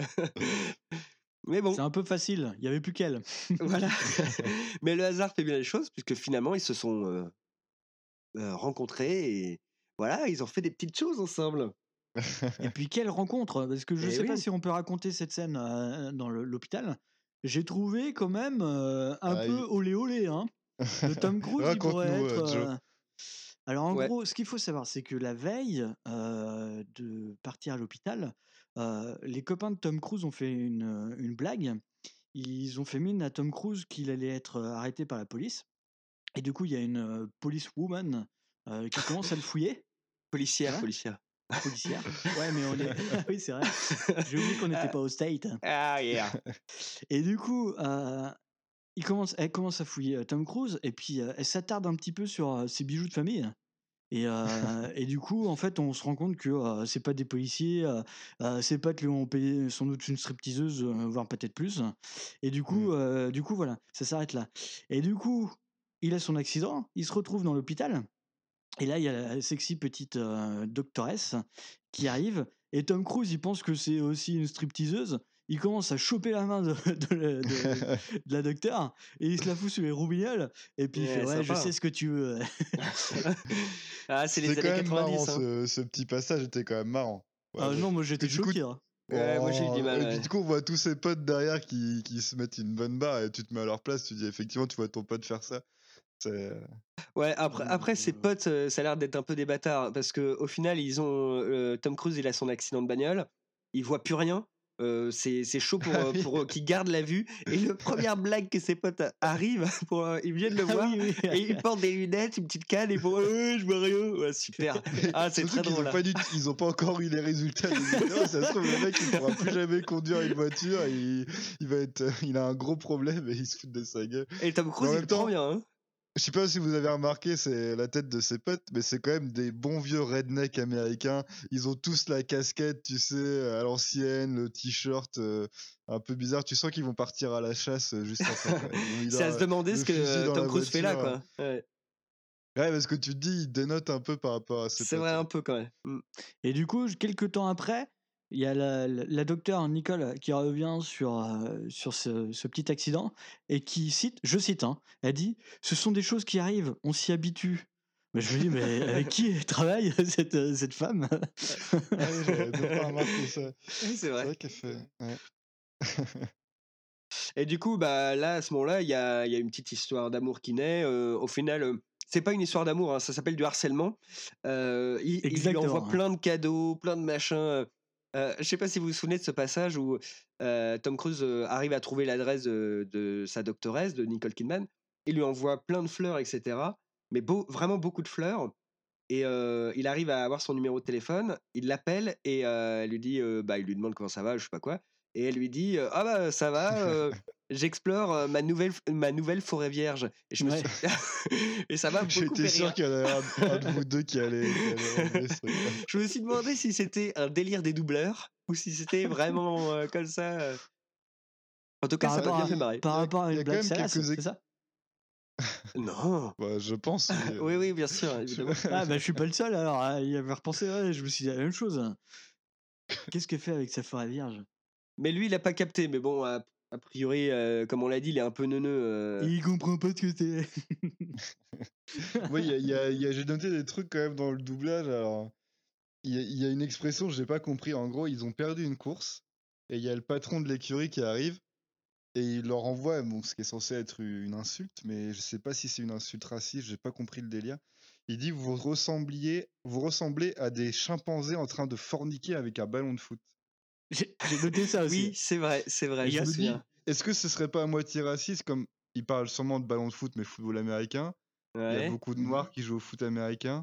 Mais bon, C'est un peu facile, il y avait plus qu'elle. voilà. Mais le hasard fait bien les choses, puisque finalement, ils se sont euh, euh, rencontrés et voilà, ils ont fait des petites choses ensemble. Et puis quelle rencontre. Parce que je Eh sais pas oui. si on peut raconter cette scène euh, dans le- l'hôpital. J'ai trouvé quand même euh, un Ah, peu il- olé olé. Hein. Le Tom Cruise, il pourrait Raconte-nous, être. euh, Joe. euh, Alors en Ouais. gros, ce qu'il faut savoir, c'est que la veille euh, de partir à l'hôpital, euh, les copains de Tom Cruise ont fait une, euh, une blague. Ils ont fait mine à Tom Cruise qu'il allait être euh, arrêté par la police. Et du coup, il y a une euh, policewoman euh, qui commence à le fouiller. Policière, Voilà. policière. Policière. Ouais, mais on est. oui, c'est vrai. J'ai oublié qu'on n'était pas au State. Ah, yeah. Et du coup, euh, il commence, elle commence à fouiller euh, Tom Cruise et puis euh, elle s'attarde un petit peu sur euh, ses bijoux de famille. Et, euh, et du coup, en fait, on se rend compte que euh, c'est pas des policiers, euh, euh, c'est pas qu'ils ont payé sans doute une stripteaseuse, euh, voire peut-être plus. Et du coup, Mm. euh, du coup, voilà, ça s'arrête là. Et du coup, il a son accident, il se retrouve dans l'hôpital. Et là, il y a la sexy petite euh, doctoresse qui arrive. Et Tom Cruise, il pense que c'est aussi une stripteaseuse. Il commence à choper la main de, de la- de- de la docteure et il se la fout sur les roubignoles. Et puis il fait Ouais, ouais, je sympa. sais ce que tu veux. Ah, c'est les C'était années quand même marrant, quatre-vingt-dix. hein. ce, ce petit passage était quand même marrant. Ouais, Ah ouais. non, moi j'étais Et du coup, choqué. hein. Ouais, moi, j'ai eu du Oh, mal, Et ouais. puis du coup, on voit tous ses potes derrière qui, qui se mettent une bonne barre et tu te mets à leur place, tu dis effectivement, tu vois ton pote faire ça. C'est... Ouais, après, après ses potes, euh, ça a l'air d'être un peu des bâtards parce que au final, ils ont euh, Tom Cruise, il a son accident de bagnole, il voit plus rien. Euh, c'est c'est chaud pour, Ah euh, oui. pour euh, qu'il garde la vue. Et la première blague que ses potes a- arrivent, pour, euh, ils viennent le Ah voir oui, oui. et ils portent des lunettes, une petite canne et font euh, je vois rien. Ouais, super. Ah, c'est Surtout très qu'ils drôle. ont hein. pas, du... ils ont pas encore eu les résultats des examens. Ça se trouve, le mec, il pourra plus jamais conduire une voiture. Et il... Il, va être... il a un gros problème et il se fout de sa gueule. Et Tom Mais en Cruise, il même le prend temps, bien. Hein. je sais pas si vous avez remarqué, c'est la tête de ses potes, mais c'est quand même des bons vieux rednecks américains. Ils ont tous la casquette, tu sais, à l'ancienne, le t-shirt euh, un peu bizarre. Tu sens qu'ils vont partir à la chasse euh, juste après. quoi. Ils ont mis C'est à leur- se demander le ce que fusil euh, dans Tom la Cruise fait là, voiture. quoi. Ouais. Ouais, parce que tu te dis, il dénote un peu par rapport à ses C'est potes. vrai, ouais. un peu quand même. Mm. Et du coup, quelques temps après, il y a la, la, la docteure Nicole qui revient sur, euh, sur ce, ce petit accident et qui cite, je cite, hein, elle dit « Ce sont des choses qui arrivent, on s'y habitue ». Mais je me dis, mais avec qui elle travaille cette, euh, cette femme? Ah oui, j'avais même pas remarqué ça. Oui, c'est C'est vrai. vrai qu'elle fait. Ouais. Et du coup, bah, là, à ce moment-là, il y a, il y a une petite histoire d'amour qui naît. Euh, au final, euh, c'est pas une histoire d'amour, hein, ça s'appelle du harcèlement. Euh, il, il lui Exactement, envoie ouais. plein de cadeaux, plein de machins. Euh, je sais pas si vous vous souvenez de ce passage où euh, Tom Cruise euh, arrive à trouver l'adresse de, de sa doctoresse, de Nicole Kidman. Il lui envoie plein de fleurs, et cetera. Mais beau, vraiment beaucoup de fleurs. Et euh, il arrive à avoir son numéro de téléphone. Il l'appelle et euh, elle lui dit, euh, bah, il lui demande comment ça va, je sais pas quoi. Et elle lui dit, euh, ah bah ça va, euh, j'explore euh, ma nouvelle ma nouvelle forêt vierge. Et je me Ouais. suis et ça m'a beaucoup J'étais fait sûr rire. qu'il y en avait un, un de vous deux qui allait, qui allait relever ce truc-là. Je me suis demandé si c'était un délire des doubleurs ou si c'était vraiment euh, comme ça. euh. En tout cas, Par ça m'a rapport bien à, fait marrer. par Il y a- rapport à il y une a quand Black même Sabbath, quelques c'est ex- ça? Non. Bah, je pense. oui, euh, Oui, oui, bien sûr, évidemment. Ah bah je suis pas le seul alors à y avoir repensé, ouais, je me suis dit la même chose. Qu'est-ce qu'elle fait avec sa forêt vierge? Mais lui, il a pas capté. Mais bon, a, a priori, euh, comme on l'a dit, il est un peu neuneux. euh. Il comprend pas ce que c'est. Oui, il y a- il y a- il y a- j'ai noté des trucs quand même dans le doublage. Alors, il y, a- il y a une expression que j'ai pas compris. En gros, ils ont perdu une course et il y a le patron de l'écurie qui arrive et il leur envoie, bon, ce qui est censé être une insulte, mais je sais pas si c'est une insulte raciste. J'ai pas compris le délire. Il dit vous ressembliez, vous ressemblez à des chimpanzés en train de forniquer avec un ballon de foot. J'ai j'ai noté ça aussi. Oui, c'est vrai, c'est vrai. Et Je je me me dis, souviens. est-ce que ce serait pas à moitié raciste comme il parle sûrement de ballon de foot, mais football américain. Il y a Ouais. beaucoup de noirs qui jouent au foot américain.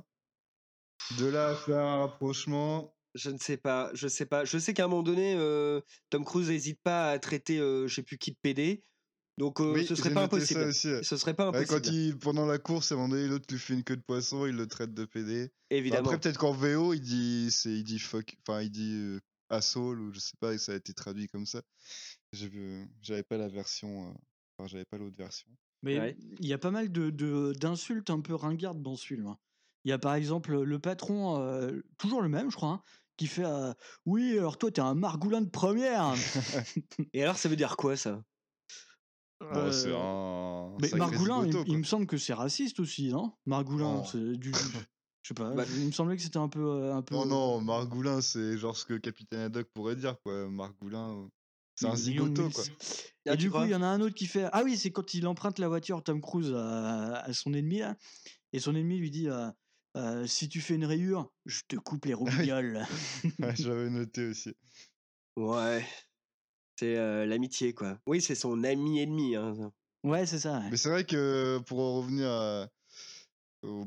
De là à faire un rapprochement. Je ne sais pas, je sais pas. Je sais qu'à un moment donné, euh, Tom Cruise n'hésite pas à traiter, euh, je sais plus qui de P D. Donc, euh, Oui, ce serait j'ai pas noté impossible. ça aussi. Ce serait pas Ouais, quand impossible. il, pendant la course, à un moment donné, l'autre lui fait une queue de poisson, il le traite de P D. Enfin, Évidemment. après, peut-être qu'en V O, il dit, c'est, il dit fuck, enfin, il dit euh, asshole, ou je sais pas, et ça a été traduit comme ça. J'ai vu, j'avais pas la version, euh, enfin, j'avais pas l'autre version. Mais Ouais. il y a pas mal de, de- d'insultes un peu ringardes dans ce film, hein. Il y a par exemple le patron, euh, toujours le même, je crois, hein, qui fait euh, oui, alors toi, t'es un margoulin de première. Et alors, ça veut dire quoi, ça? Bon, c'est Euh, un Mais sacré margoulin, il, zigoto, il quoi. me semble que c'est raciste aussi, non? Margoulin, Non. c'est du. Je sais pas, Bah, il me semblait que c'était un peu. euh, un peu Non, non, Margoulin, c'est genre ce que Capitaine Haddock pourrait dire, quoi. Margoulin, euh, c'est un million de zigoto, mille- quoi. Ah, Et tu du coup, crois? il y en a un autre qui fait. Ah oui, c'est quand il emprunte la voiture, Tom Cruise, à, à son ennemi, là. Et son ennemi lui dit euh, Euh, si tu fais une rayure, je te coupe les roubignoles. Ouais, j'avais noté aussi. Ouais. C'est euh, l'amitié, quoi. Oui, c'est son ami ennemi. Hein. Ouais, c'est ça. ouais. Mais c'est vrai que pour en revenir à- au,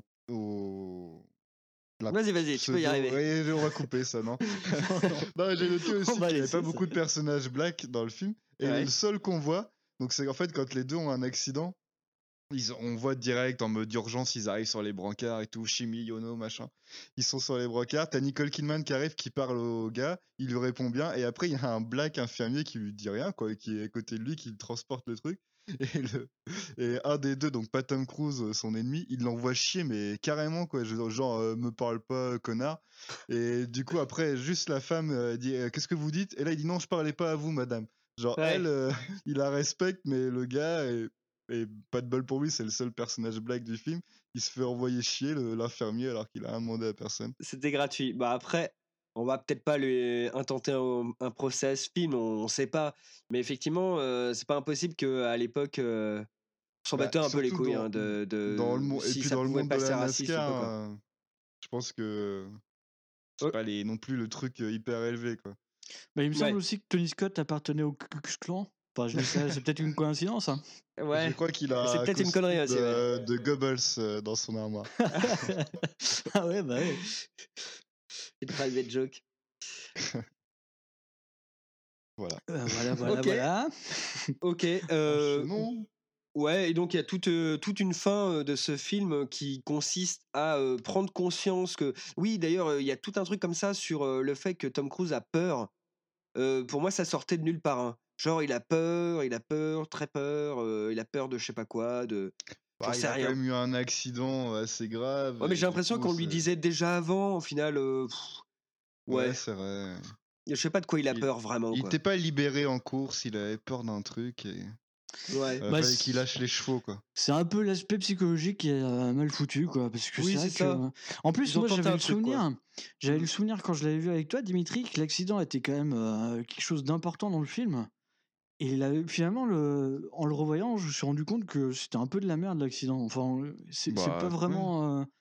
au- la Vas-y, vas-y, tu peux y pseudo- arriver. Ouais, on va couper ça, non? Non, j'ai noté aussi On va qu'il n'y avait laisser pas ça. beaucoup de personnages black dans le film. Et Ouais. le seul qu'on voit, donc c'est en fait quand les deux ont un accident, ils, on voit direct en mode d'urgence, ils arrivent sur les brancards et tout, Chimie, Yono, machin. Ils sont sur les brancards. T'as Nicole Kidman qui arrive, qui parle au gars, il lui répond bien. Et après, il y a un black infirmier qui lui dit rien, quoi, qui est à côté de lui, qui transporte le truc. Et, le, et un des deux, donc pas Tom Cruise, son ennemi, il l'envoie chier, mais carrément, quoi. Genre, genre, euh, me parle pas, connard. Et du coup, après, juste la femme euh, dit euh, qu'est-ce que vous dites? Et là, il dit non, je parlais pas à vous, madame. Genre, Ouais. elle, euh, il la respecte, mais le gars, est- et pas de bol pour lui, c'est le seul personnage black du film. Il se fait envoyer chier, le- l'infirmier, alors qu'il a rien demandé à personne. C'était gratuit. Bah après, on va peut-être pas lui intenter un, un process film, on, on sait pas. Mais effectivement, euh, c'est pas impossible qu'à l'époque, euh, on s'en Bah, battait un peu les surtout couilles dans, hein, de, de dans le monde, et si puis ça dans le pouvait monde de passer la raciste ou pas, NASCAR, quoi. euh, je pense que c'est Ouais. pas les, non plus le truc euh, hyper élevé, quoi. Bah, il me semble Ouais. aussi que Tony Scott appartenait au Ku Klux Klan. Enfin, je dis ça, c'est peut-être une coïncidence. Hein. Ouais. Je crois qu'il C'est a un peut-être une costume connerie aussi, ouais. de, de Goebbels euh, dans son armoire. Ah ouais, bah ouais. Une private joke. Voilà. Euh, voilà, voilà, Ok. voilà. Ok. euh, Enchaînons. Ouais, et donc il y a toute, euh, toute une fin euh, de ce film qui consiste à euh, prendre conscience que... Oui, d'ailleurs, euh, il y a tout un truc comme ça sur euh, le fait que Tom Cruise a peur. Euh, pour moi, ça sortait de nulle part. Hein. Genre, il a peur, il a peur, très peur, euh, il a peur de je sais pas quoi, de... J'en Bah, sais il a rien. quand même eu un accident assez grave. Ouais, mais et j'ai du l'impression coup, qu'on lui c'est- disait déjà avant, au final... euh, pff, Ouais, ouais, c'est vrai. je sais pas de quoi il a Il, peur vraiment, il quoi. était pas libéré en course, il avait peur d'un truc et Ouais. euh, Bah, fallait qu'il c'est- lâche les chevaux, quoi. C'est un peu l'aspect psychologique qui est euh, mal foutu, quoi. Parce que Oui, c'est vrai c'est que. ça. En plus, Ils ont moi, tenté j'avais un le truc, quoi. souvenir. J'avais Mm. le souvenir quand je l'avais vu avec toi, Dimitri, que l'accident était quand même euh, quelque chose d'important dans le film. Et là, finalement, le... en le revoyant, je me suis rendu compte que c'était un peu de la merde, l'accident. Enfin, c'est c'est Bah, pas ouais. vraiment. euh,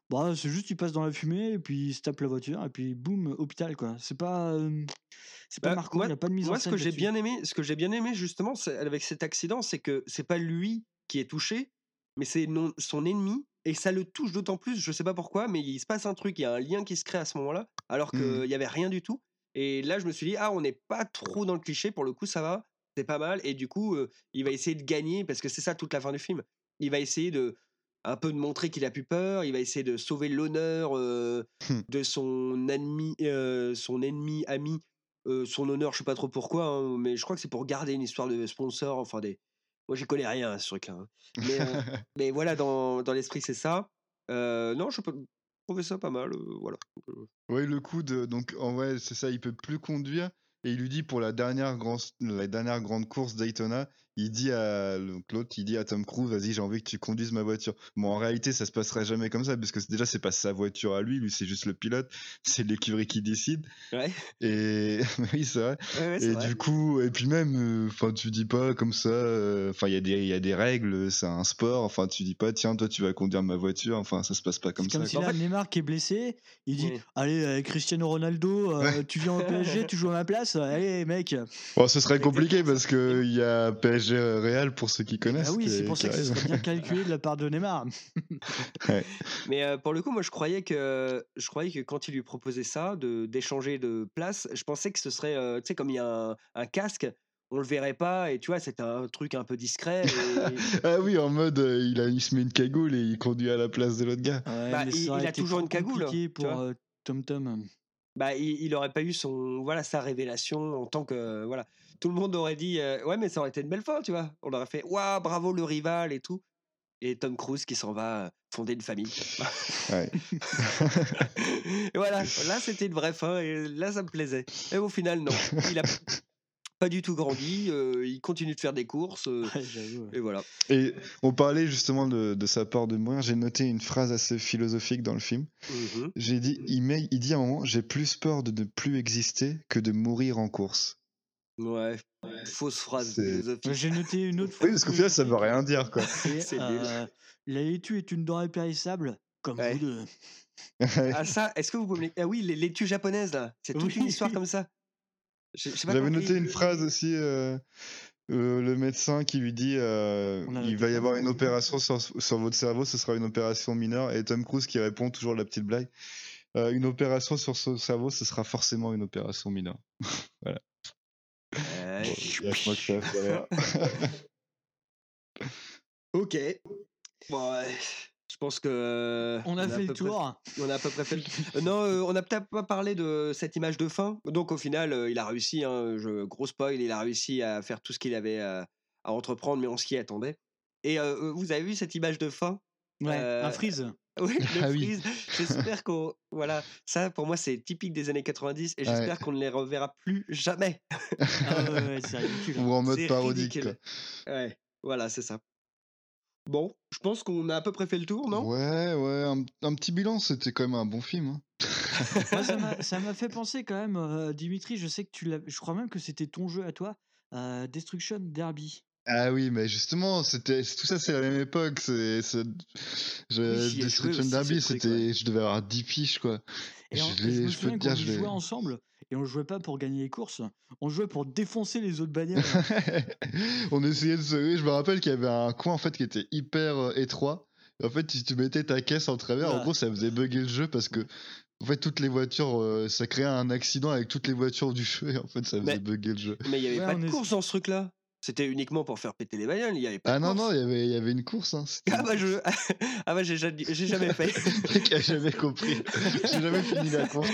Bah, c'est juste, il passe dans la fumée et puis il se tape la voiture et puis boum, hôpital quoi. C'est pas, hem, c'est pas Bah, marquant, il moi y a pas de mise en moi ce scène que j'ai là-dessus. bien aimé ce que j'ai bien aimé justement, c'est avec cet accident, c'est que c'est pas lui qui est touché, mais c'est non son ennemi et ça le touche d'autant plus, je sais pas pourquoi, mais il se passe un truc, il y a un lien qui se crée à ce moment-là, alors qu'il Mmh. y avait rien du tout et là, je me suis dit: «Ah, on n'est pas trop dans le cliché, pour le coup, ça va, c'est pas mal» et du coup, heu, il va essayer de gagner parce que c'est ça toute la fin du film. Il va essayer de un peu de montrer qu'il a plus peur, il va essayer de sauver l'honneur, heu, Mmh. de son ennemi, heu, son ennemi, ami, heu, son honneur, je sais pas trop pourquoi, hein, mais je crois que c'est pour garder une histoire de sponsor, enfin des moi j'y connais rien à ce truc-là, hein. Mais, heu, mais voilà, dans dans l'esprit, c'est ça. Heu, non, je peux trouver ça pas mal, heu, voilà. Donc, heu, Ouais, le coup de donc en vrai, c'est ça, il peut plus conduire et il lui dit pour la dernière grande la dernière grande course Daytona, il dit à donc l'autre, il dit à Tom Cruise: «Vas-y, j'ai envie que tu conduises ma voiture». Bon, en réalité, ça se passerait jamais comme ça parce que c'est déjà, c'est pas sa voiture à lui, lui, c'est juste le pilote, c'est l'écurie qui décide ouais, et oui, c'est vrai ouais, ouais, c'est et vrai. du coup et puis même, enfin, tu dis pas comme ça, heu, enfin, il y a des il y a des règles, c'est un sport, enfin, tu dis pas: «Tiens, toi, tu vas conduire ma voiture», enfin, ça se passe pas C'est comme comme ça, si Bah, en là, fait Neymar qui est blessé, il dit: ouais. «Allez, heu, Cristiano Ronaldo, ouais. heu, tu viens au P S G, tu joues à ma place? Allez mec!» Bon, ce serait C'est compliqué exactement ça. parce Et qu'il y a P S G euh, Real pour ceux qui Et bah connaissent oui, c'est qui, pour qui ça que ce arrive. serait bien calculé de la part de Neymar. Ouais. Mais heu, pour le coup, moi, je croyais que je croyais que quand il lui proposait ça, de d'échanger de place, je pensais que ce serait, heu, tu sais, comme il y a un un casque, on le verrait pas et tu vois, c'était un truc un peu discret et Ah oui, en mode euh, il, a, il se met une cagoule et il conduit à la place de l'autre gars. Ouais, bah, mais il ça aurait il a été toujours trop une cagoule, compliqué tu pour, vois? heu, Tom Tom. Bah, il il aurait pas eu son voilà, sa révélation en tant que voilà. Tout le monde aurait dit, heu: «Ouais, mais ça aurait été une belle fin», tu vois? On aurait fait: «Waouh, bravo le rival» et tout et Tom Cruise qui s'en va, heu, fonder une famille. Ouais. Et voilà, là, c'était une vraie fin et là, ça me plaisait et au final, non. Il a pas du tout grandi, heu, il continue de faire des courses, heu Ouais, j'avoue, ouais. et voilà. Et on parlait justement de, de sa peur de mourir. J'ai noté une phrase assez philosophique dans le film. Mmh. J'ai dit, il, met, il dit à un moment, j'ai plus peur de ne plus exister que de mourir en course. Ouais, fausse phrase C'est... Ouais, philosophique. j'ai noté une autre Oui, phrase parce qu'au final, ça veut philosophique, rien dire, quoi. c'est, C'est nul. heu: «La laitue est une denrée périssable, comme vous Ouais. deux». Ah ça, est-ce que vous pouvez me l'e ah oui, les laitues japonaises là, c'est toute une Oui, histoire oui. comme ça. J'ai j'ai pas J'avais noté compris. une phrase aussi, euh, euh, le médecin qui lui dit euh, On a il noté va y plein de avoir une phrases. opération sur, sur votre cerveau, ce sera une opération mineure. Et Tom Cruise qui répond toujours la petite blague euh, une opération sur son cerveau, ce sera forcément une opération mineure. Voilà. Ouais. Bon, il y a que moi que ça fait rire. OK. Bon, ouais, je pense que On a on a à fait le peu près tour. on a à peu près fait le t heu, non, heu, on n'a peut-être pas parlé de cette image de fin. Donc au final, heu, il a réussi, hein, je gros spoil, il a réussi à faire tout ce qu'il avait à à entreprendre, mais on s'y attendait et heu heu, vous avez vu cette image de fin? Ouais, un Heu, freeze. oui, le Ah oui. freeze. J'espère qu'on voilà, ça pour moi, c'est typique des années quatre-vingt-dix et Ouais. j'espère qu'on ne les reverra plus jamais. Ah ouais, ouais, c'est ridicule, Ou hein. en mode C'est parodique, quoi. ridicule. Ouais, voilà, c'est ça. Bon, je pense qu'on a à peu près fait le tour, non? Ouais, ouais, un, un petit bilan, c'était quand même un bon film. Hein. Moi, ça m'a ça m'a fait penser quand même, heu, Dimitri, je sais que tu l'as je crois même que c'était ton jeu à toi, heu, Destruction Derby. Ah oui, mais justement, c'était tout ça, c'est la même époque. C'est, c'est- Oui, je, j'y ai joué Destruction aussi à ce Derby, truc, ouais. c'était, je devais avoir dix piges, quoi. Et Je en je l'ai, me je peux te souviens dire, qu'on y je jouait l'ai. ensemble et on jouait pas pour gagner les courses, on jouait pour défoncer les autres bagnoles. On essayait de se. Oui, je me rappelle qu'il y avait un coin en fait qui était hyper euh, étroit. Et en fait, si tu mettais ta caisse en travers, en Voilà. gros, ça faisait bugger le jeu parce que en fait, toutes les voitures, euh, ça créait un accident avec toutes les voitures du jeu et en fait, ça faisait Mais bugger le jeu. mais il y avait Ouais, pas on de est course dans ce truc-là. C'était uniquement pour faire péter les bagnoles, il y avait pas Ah de non, non, course. il y avait, il y avait une course. Hein. C'était Ah une bah course. je ah bah j'ai ja j'ai jamais fait. Le mec a jamais compris. J'ai jamais fini la course.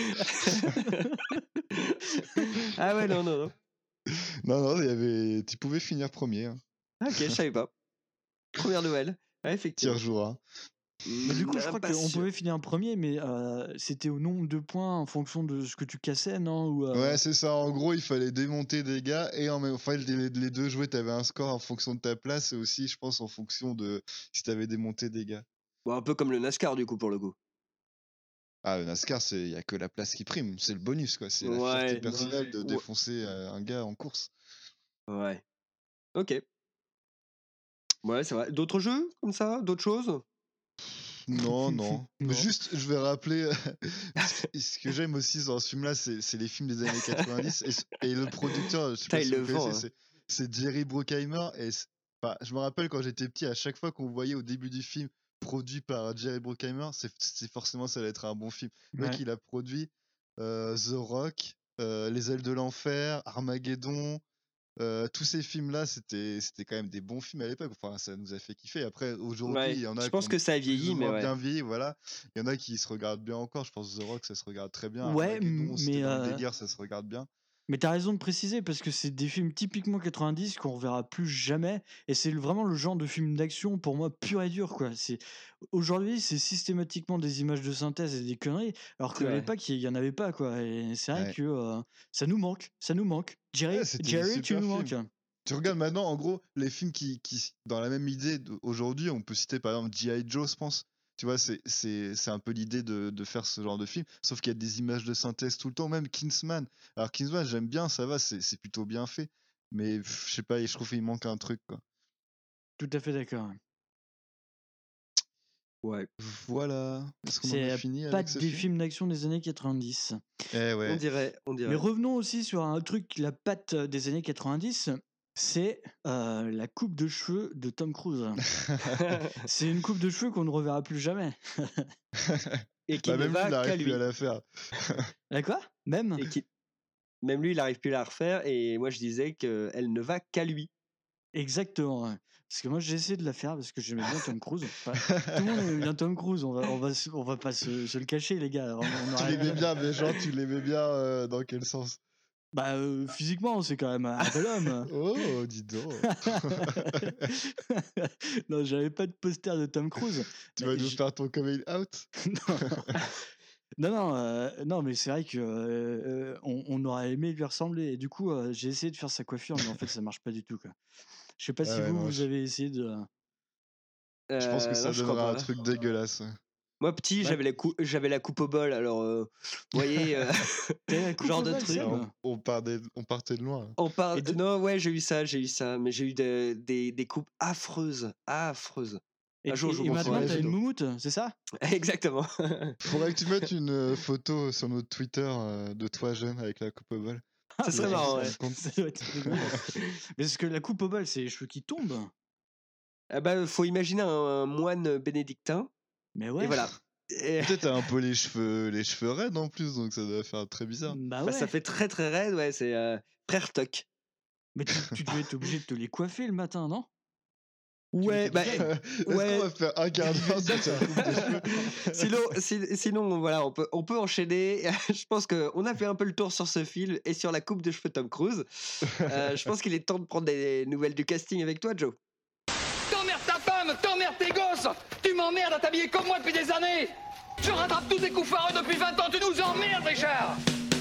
Ah ouais, non, non, non. Non, non, il y avait. Tu pouvais finir premier. Hein. Ah OK, je savais pas. Première nouvelle. Ouais, T'y effectivement. rejoueras. Mais du coup, je Mmh, crois pas qu'on sûr. pouvait finir premier, mais heu, c'était au nombre de points en fonction de ce que tu cassais, non? Ou, heu Ouais, c'est ça. En gros, il fallait démonter des gars et en même enfin, les, les deux jouets, t'avais un score en fonction de ta place et aussi, je pense, en fonction de si t'avais démonté des gars. Bon, un peu comme le NASCAR du coup pour le coup. Ah, le NASCAR, il y a que la place qui prime. C'est le bonus, quoi. C'est la fierté Ouais. personnelle de Ouais. défoncer euh, un gars en course. Ouais. OK. Ouais, c'est vrai. D'autres jeux comme ça? D'autres choses? Non, non. Non. Juste, je vais rappeler, ce que, ce que j'aime aussi dans ce film-là, c'est c'est les films des années quatre-vingt-dix. Et, c- et le producteur, je sais Putain, pas il si le vous vend. connaissez, Hein. c'est c'est Jerry Bruckheimer. Et c'est- enfin, je me rappelle quand j'étais petit, à chaque fois qu'on voyait au début du film produit par Jerry Bruckheimer, c'est c'est forcément ça allait être un bon film. Le mec, Ouais. il a produit euh, The Rock, euh, Les Ailes de l'Enfer, Armageddon. Euh, tous ces films-là, c'était c'était quand même des bons films à l'époque. Enfin, ça nous a fait kiffer. Après, aujourd'hui, il Ouais. y en Je a qui pense ont que ça a plus vieilli, ou mais moins ouais. bien vieilli, voilà. Il y en a qui se regardent bien encore. Je pense The Rock, ça se regarde très bien. Ouais, Armageddon, m- si t'es mais, dans le euh, délire, ça se regarde bien. mais t'as raison de préciser parce que c'est des films typiquement quatre-vingt-dix qu'on reverra plus jamais. Et c'est le- vraiment le genre de film d'action pour moi pur et dur, quoi. C'est aujourd'hui, c'est systématiquement des images de synthèse et des conneries, alors C'est qu'à vrai. l'époque, il y en avait pas, quoi. Et c'est vrai Ouais. que euh, ça nous manque, ça nous manque. Jerry, Ouais, c'était des Jerry, tu super nous films. manques. Tu regardes maintenant, en gros, les films qui, qui dans la même idée d- aujourd'hui, on peut citer par exemple G I. Joe, je pense. Tu vois, c'est c'est c'est un peu l'idée de, de faire ce genre de film. Sauf qu'il y a des images de synthèse tout le temps, même Kingsman. Alors Kingsman, j'aime bien, ça va, c'est c'est plutôt bien fait. Mais pff, je sais pas, je trouve qu'il manque un truc, quoi. Tout à fait d'accord. Ouais. Voilà. Est-ce qu'on en C'est a euh, fini pas avec ce des film? films d'action des années quatre-vingt-dix. Eh On ouais. dirait, on Mais dirait. revenons aussi sur un truc, la patte des années quatre-vingt-dix, c'est euh, la coupe de cheveux de Tom Cruise. C'est une coupe de cheveux qu'on ne reverra plus jamais. Et qui Bah, ne même lui, il va qu'à n'arrive plus à lui. la faire. La quoi? Même? Et qui... Même lui, il n'arrive plus à la refaire. Et moi, je disais qu'elle ne va qu'à lui. Exactement. Ouais. Parce que moi j'ai essayé de la faire parce que j'aimais bien Tom Cruise. Enfin, tout le monde aimait bien Tom Cruise, on va, on va, se- on va pas se, se le cacher les gars. On, on Tu aurait- l'aimais bien, mais genre, tu l'aimais bien euh, dans quel sens? Bah euh, physiquement c'est quand même un bel homme. Oh, dis donc. Non, j'avais pas de poster de Tom Cruise. Tu Mais vas nous j- faire ton coming out? non, non, non, euh, non, mais c'est vrai que euh, euh, on, on aurait aimé lui ressembler. Et du coup, euh, j'ai essayé de faire sa coiffure, mais en fait, ça marche pas du tout, quoi. Je sais pas Ah si ouais, vous, non, vous je, avez essayé de. je pense que Euh, ça non, je crois donnerait un pas. truc dégueulasse. Ouais. Moi, petit, Bah, j'avais la, cou- j'avais la coupe au bol. Alors, euh, vous voyez, euh, t'as la coupe genre au de bol, truc. Ah, Sam? on, on, partait, on partait de loin, là. On parle. Et de- Non, ouais, j'ai eu ça, j'ai eu ça. Mais j'ai eu de- des, des coupes affreuses. Affreuses. Et, Un jour, je et- vous et maintenant, montrerai t'as les une photos. moumoute, c'est ça? Exactement. Faudrait que tu mettes une euh, photo sur notre Twitter euh, de toi jeune avec la coupe au bol. Ça Que serait les gens se marrant, ouais. rendent compte. Ça doit être rigolo. Mais parce que la coupe au bol, c'est les cheveux qui tombent. Ah bah, faut imaginer un, un moine bénédictin. Mais Et ouais. voilà. Et, Peut-être t'as un peu les cheveux, les cheveux raides en plus, donc ça doit faire très bizarre. Bah bah, ouais. ça fait très très raide, ouais. C'est euh, frère Tuck. Mais tu, tu devais être obligé de te les coiffer le matin, non? Ouais, bah, t'habitues. Est-ce ouais. qu'on va faire un quart d'heure sur ta coupe de cheveux? Sinon, si- sinon, voilà, on peut, on peut enchaîner. Je pense qu'on a fait un peu le tour sur ce film et sur la coupe de cheveux Tom Cruise. Euh, je pense qu'il est temps de prendre des nouvelles du casting avec toi, Joe. T'emmerdes ta femme, t'emmerdes tes gosses. Tu m'emmerdes à t'habiller comme moi depuis des années. Je rattrape tous tes coups foireux depuis vingt ans. Tu nous emmerdes, Richard.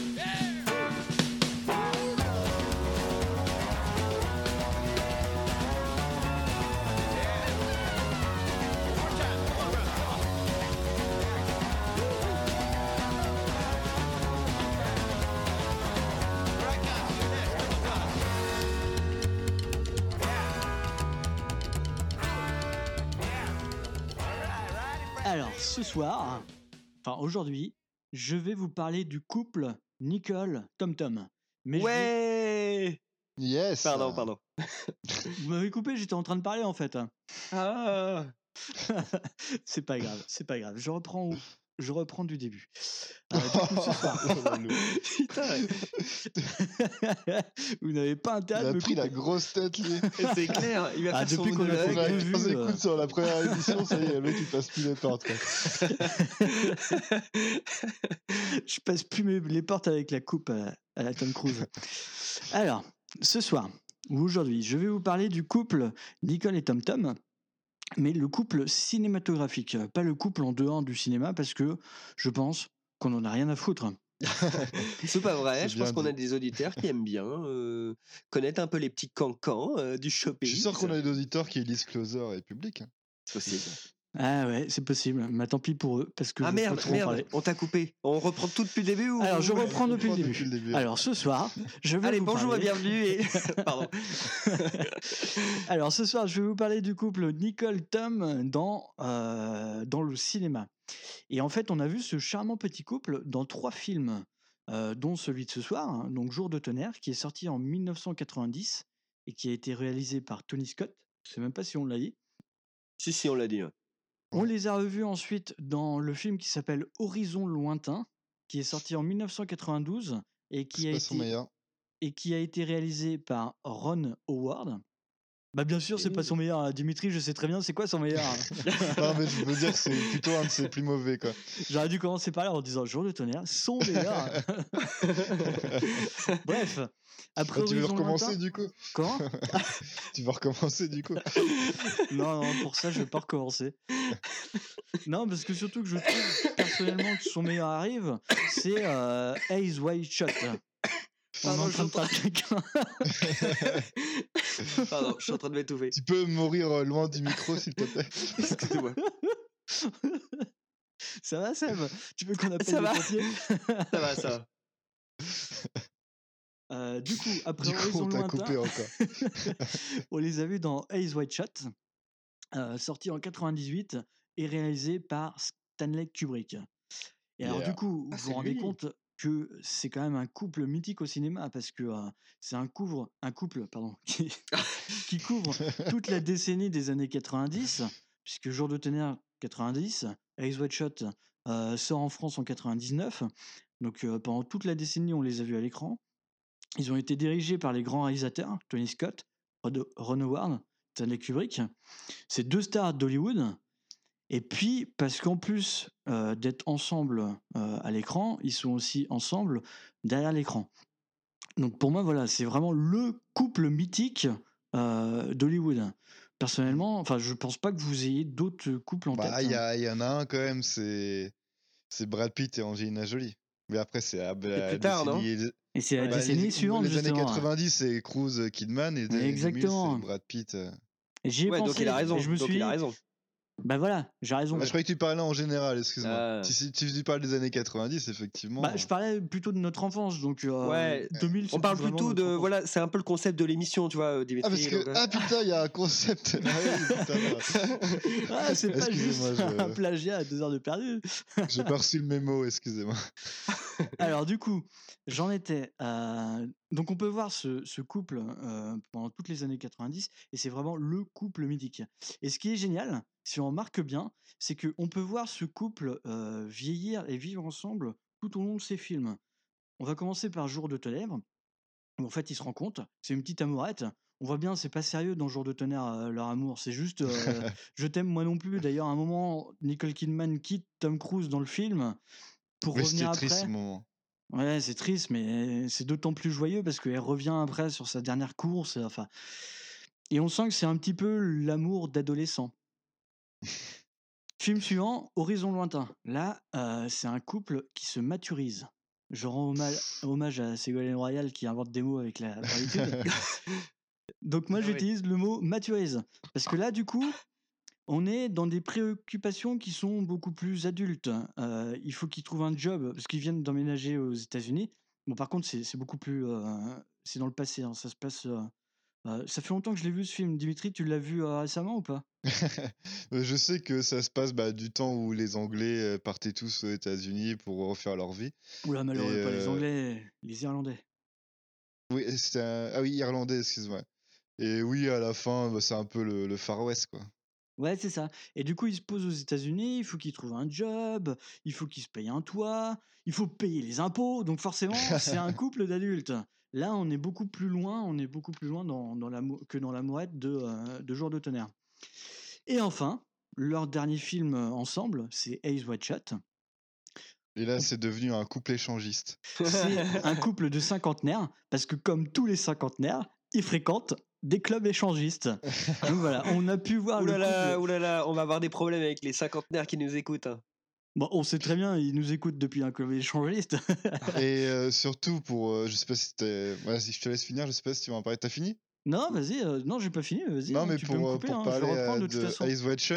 Alors, ce soir, enfin aujourd'hui, je vais vous parler du couple Nicole Tom Tom. Mais je vais- Ouais. Yes. Pardon, pardon. Vous m'avez coupé, j'étais en train de parler en fait. Ah. C'est pas grave, c'est pas grave. Je reprends, où- je reprends du début. Euh, du coup, ce soir, Putain, vous n'avez pas intérêt Il de a me pris la couper. grosse tête, lui. c'est clair. Il va Ah, faire son depuis qu'on a On fait a que monologue. vu, quinze euh. écoutes sur la première émission, ça y est, le mec il passe plus les portes, quoi. Je passe plus mes- les portes avec la coupe à, à la Tom Cruise. Alors, ce soir, ou aujourd'hui, je vais vous parler du couple Nicole et Tom Tom, mais le couple cinématographique, pas le couple en dehors du cinéma, parce que je pense qu'on n'en a rien à foutre. C'est pas vrai. C'est Je pense bien qu'on a dit. des auditeurs qui aiment bien euh, connaître un peu les petits cancans euh, du Je shopping. suis sûr qu'on a des auditeurs qui lisent Closer et Public. hein. C'est possible. Ah ouais, c'est possible. Mais tant pis pour eux, parce que Ah je veux pas merde, trop en merde, parler. on t'a coupé. On reprend tout depuis le début ou Alors, je ou- reprends depuis le reprend début. depuis le début. Alors, ce soir, je vais Allez, vous bonjour parler... et bienvenue. Et... Pardon. Alors, ce soir, je vais vous parler du couple Nicole-Tom dans, euh, dans le cinéma. Et en fait, on a vu ce charmant petit couple dans trois films, euh, dont celui de ce soir, hein, donc Jour de tonnerre, qui est sorti en mille neuf cent quatre-vingt-dix et qui a été réalisé par Tony Scott. Je sais même pas si on l'a dit. Si, si, on l'a dit. ouais. On les a revus ensuite dans le film qui s'appelle Horizon lointain, qui est sorti en mille neuf cent quatre-vingt-douze et qui, C'est a pas son été, meilleur. et qui a été réalisé par Ron Howard. Bah bien sûr, c'est pas son meilleur, hein. Dimitri, je sais très bien c'est quoi son meilleur. Non, mais je veux dire que c'est plutôt un de ses plus mauvais, quoi. J'aurais dû commencer par là en disant Jour de tonnerre, son meilleur. Bref, après Ah, tu veux Horizon recommencer lointain... du coup Comment Tu vas recommencer du coup Non, non, pour ça, je vais pas recommencer. Non, parce que surtout que je trouve personnellement que son meilleur arrive, c'est euh, Eyes Wide Shut. On est Pardon, en je train de suis en parler de quelqu'un. Pardon, je suis en train de m'étouffer. Tu peux mourir euh, loin du micro, s'il te plaît. Excusez-moi. Ça va, Seb? Tu veux qu'on appelle Ça les va. pompiers? Ça va, ça va. Euh, du coup, après Du coup, Horizon on t'a lointain, coupé encore. on les a vus dans Eyes Wide Shut, euh, sorti en quatre-vingt-dix-huit et réalisé par Stanley Kubrick. Et alors, Yeah. du coup, Ah, vous c'est vous rendez lui. compte que c'est quand même un couple mythique au cinéma parce que euh, c'est un, couvre, un couple pardon, qui, qui couvre toute la décennie des années quatre-vingt-dix, puisque Jour de tonnerre quatre-vingt-dix, Eyes Wide Shut euh, sort en France en quatre-vingt-dix-neuf. Donc euh, pendant toute la décennie, on les a vus à l'écran. Ils ont été dirigés par les grands réalisateurs, Tony Scott, Rod- Ron Howard, Stanley Kubrick. C'est deux stars d'Hollywood. Et puis, parce qu'en plus euh, d'être ensemble euh, à l'écran, ils sont aussi ensemble derrière l'écran. Donc pour moi, voilà, c'est vraiment le couple mythique euh, d'Hollywood. Personnellement, enfin, je pense pas que vous ayez d'autres couples en Bah, tête. il y, a- il y en a un quand même, c'est c'est Brad Pitt et Angelina Jolie. Mais après, c'est la, la plus tard, non décennie. Et c'est la Bah, décennie les, suivante, les années justement. quatre-vingt-dix, c'est Cruise euh, Kidman et les années deux mille, Exactement. c'est Brad Pitt. euh. Et j'y ai Ouais, pensé, donc il a raison. et je me donc suis il a dit, raison. bah voilà, j'ai raison. Ah, je croyais que tu parlais en général, excuse-moi. Ah. Si, si, si tu parles des années quatre-vingt-dix, effectivement. Bah, je parlais plutôt de notre enfance, donc euh, Ouais. deux mille. On c'est parle plus vraiment plutôt notre de. enfance. Voilà, c'est un peu le concept de l'émission, tu vois, Dimitri. Ah, parce que. donc, euh, Ah putain, il y a un concept. Ah oui, putain, Ah, c'est pas juste Excusez-moi, je- un plagiat à deux heures de perdu. j'ai pas reçu le mémo, excusez-moi. Alors du coup, j'en étais. euh, Donc on peut voir ce, ce couple euh, pendant toutes les années quatre-vingt-dix et c'est vraiment le couple mythique. Et ce qui est génial, si on remarque bien, c'est qu'on peut voir ce couple euh, vieillir et vivre ensemble tout au long de ces films. On va commencer par Jour de tonnerre, où en fait ils se rencontrent, c'est une petite amourette. On voit bien, c'est pas sérieux dans Jour de tonnerre euh, leur amour, c'est juste euh, je t'aime moi non plus. D'ailleurs, à un moment, Nicole Kidman quitte Tom Cruise dans le film pour Oui, revenir c'était après. triste ce moment. Ouais, c'est triste, mais c'est d'autant plus joyeux parce qu'elle revient après sur sa dernière course. euh, Enfin, et on sent que c'est un petit peu l'amour d'adolescent. Film suivant, Horizon lointain. Là, euh, c'est un couple qui se maturise. Je rends hommage, hommage à Ségolène Royal qui invente des mots avec la l'habitude. Donc moi, Ah oui. j'utilise le mot maturise parce que là, du coup, on est dans des préoccupations qui sont beaucoup plus adultes. Euh, il faut qu'ils trouvent un job parce qu'ils viennent d'emménager aux États-Unis. Bon, par contre, c'est c'est beaucoup plus. euh, c'est dans le passé. hein, Ça se passe. euh, euh, ça fait longtemps que je l'ai vu ce film. Dimitri, tu l'as vu euh, récemment ou pas? Euh, Je sais que ça se passe bah, du temps où les Anglais euh, partaient tous aux États-Unis pour refaire leur vie. Oula, malheureux, Et, pas les euh, Anglais, les Irlandais. Oui, c'était un- ah oui, irlandais, excuse-moi. Et oui, à la fin, bah, c'est un peu le, le Far West, quoi. Ouais, c'est ça. Et du coup, il se pose aux États-Unis, il faut qu'il trouve un job, il faut qu'il se paye un toit, il faut payer les impôts. Donc forcément, c'est un couple d'adultes. Là, on est beaucoup plus loin, on est beaucoup plus loin dans, dans la, que dans l'amourette de, euh, de Jour de tonnerre. Et enfin, leur dernier film euh, ensemble, c'est Eyes Wide Shut. Et là, c'est devenu un couple échangiste. C'est un couple de cinquantenaires, parce que comme tous les cinquantenaires, ils fréquentent des clubs échangistes. Donc voilà, on a pu voir Ouh le là là, couple. ouh là là, on va avoir des problèmes avec les cinquantenaires qui nous écoutent. hein. Bon, on sait très bien, ils nous écoutent depuis un club échangiste. Et euh, surtout pour, euh, je sais pas si t'es, voilà, si je te laisse finir, je sais pas si tu vas en parler. T'as fini? Non, vas-y, euh, non, j'ai pas fini, mais vas-y, Non, hein, mais tu peux pour, me euh, couper, pour hein, je parler vais reprendre euh, de toute de façon. Eyes Wide Shut,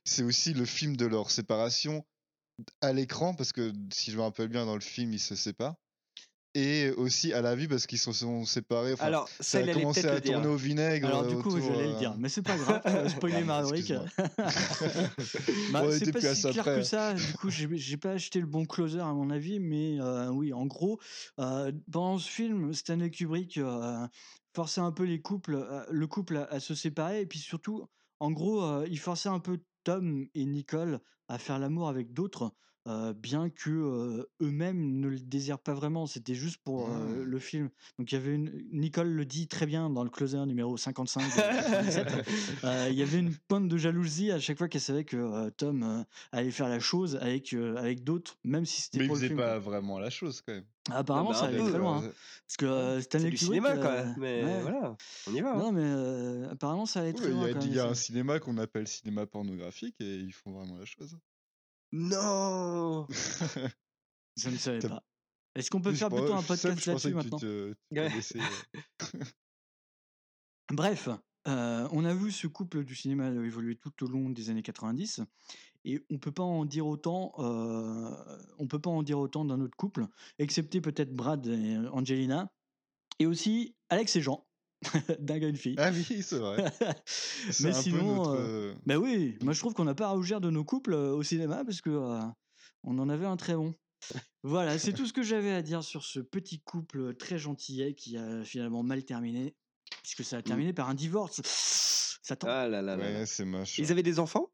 c'est aussi le film de leur séparation à l'écran, parce que si je me rappelle bien, dans le film, ils se séparent. Et aussi à la vie, parce qu'ils se sont séparés. Enfin, Alors, ça, ça il a allait commencé peut-être à le dire. tourner au vinaigre. Alors euh, du coup, autour, j'allais le euh, dire, mais c'est pas grave, tu vas spoiler ma Pardon, rubrique. excuse-moi. Bah, On c'est était pas plus à si ça clair que près. ça. Du coup, j'ai j'ai pas acheté le bon closer à mon avis, mais euh, oui, en gros, euh, pendant ce film, Stanley Kubrick euh, forçait un peu les couples, euh, le couple à, à se séparer, et puis surtout, en gros, euh, il forçait un peu Tom et Nicole à faire l'amour avec d'autres. euh, bien que euh, eux-mêmes ne le désirent pas vraiment, c'était juste pour euh, Hmm. le film. Donc il y avait une Nicole le dit très bien dans le closer numéro cinquante-cinq de quatre-vingt-dix-sept. Euh, Il y avait une pointe de jalousie à chaque fois qu'elle savait que euh, Tom euh, allait faire la chose avec euh, avec d'autres, même si c'était Mais il pour le faisait film, quoi. pas vraiment la chose, quand même. Non, Apparemment, bah, ça un allait Il très avait, peu. loin, hein. euh, Parce que Ouais. euh, C'est Stanley du Kubrick, cinéma, quoi. euh, Mais ouais. voilà, on y va. Non, Hein. mais euh, apparemment, ça allait Oui, très il y loin a, quand il même. y a ça. un cinéma qu'on appelle cinéma pornographique et ils font vraiment la chose. Non. Je ne savais T'as- pas. Est-ce qu'on peut je, faire pen- plutôt un Sam, podcast je pensais là-dessus que tu, maintenant? te, tu Ouais. connaissais. euh. Bref, euh, on a vu ce couple du cinéma évoluer tout au long des années quatre-vingt-dix. Et on peut pas en dire autant, euh, on peut pas en dire autant d'un autre couple, excepté peut-être Brad et Angelina, et aussi Alex et Jean, d'un gars et une fille. Ah oui, c'est vrai. C'est Mais un peu sinon, notre. euh, euh, bah oui, moi je trouve qu'on n'a pas à rougir de nos couples euh, au cinéma parce que euh, on en avait un très bon. Voilà, c'est tout ce que j'avais à dire sur ce petit couple très gentillet qui a finalement mal terminé, puisque ça a Mm. terminé par un divorce. Ça tombe. Ah là là là là. Ouais, c'est moche. Ils ouais. avaient des enfants?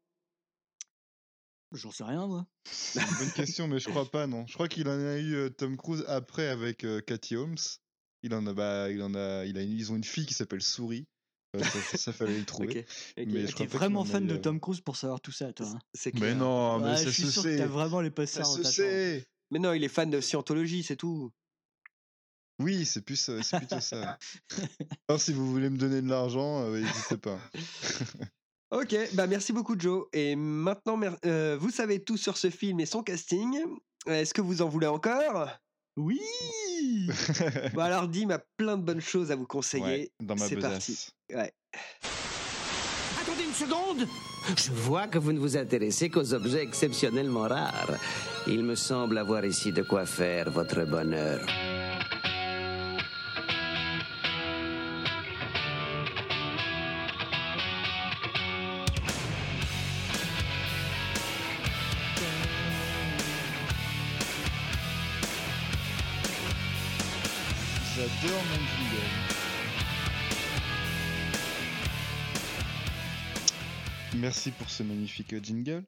J'en sais rien, moi. C'est une bonne question, mais je crois pas, non. Je crois qu'il en a eu euh, Tom Cruise après avec euh, Katie Holmes. Il en a, bah, il en a, il a, ils ont une fille qui s'appelle Souris. Euh, ça, ça fallait le trouver. Ok. ok. Mais je T'es crois pas qu'il vraiment en a fan eu de avant. Tom Cruise pour savoir tout ça, toi. hein. C'est Mais clair. non, mais Ouais, ça je suis se sûr que t'as sait. vraiment les Ça posters dans se ta chambre. sait. Mais non, il est fan de scientologie, c'est tout. Oui, c'est plus, euh, c'est plutôt ça. Alors, si vous voulez me donner de l'argent, euh, n'hésitez pas. Ok, bah merci beaucoup Joe. Et maintenant, mer- euh, vous savez tout sur ce film et son casting. Est-ce que vous en voulez encore? Oui. Bah alors Dim a plein de bonnes choses à vous Ouais, conseiller. dans ma C'est parti. besace. Ouais. Attendez une seconde. Je vois que vous ne vous intéressez qu'aux objets exceptionnellement rares. Il me semble avoir ici de quoi faire votre bonheur. J'adore mon jingle. Merci pour ce magnifique euh, jingle.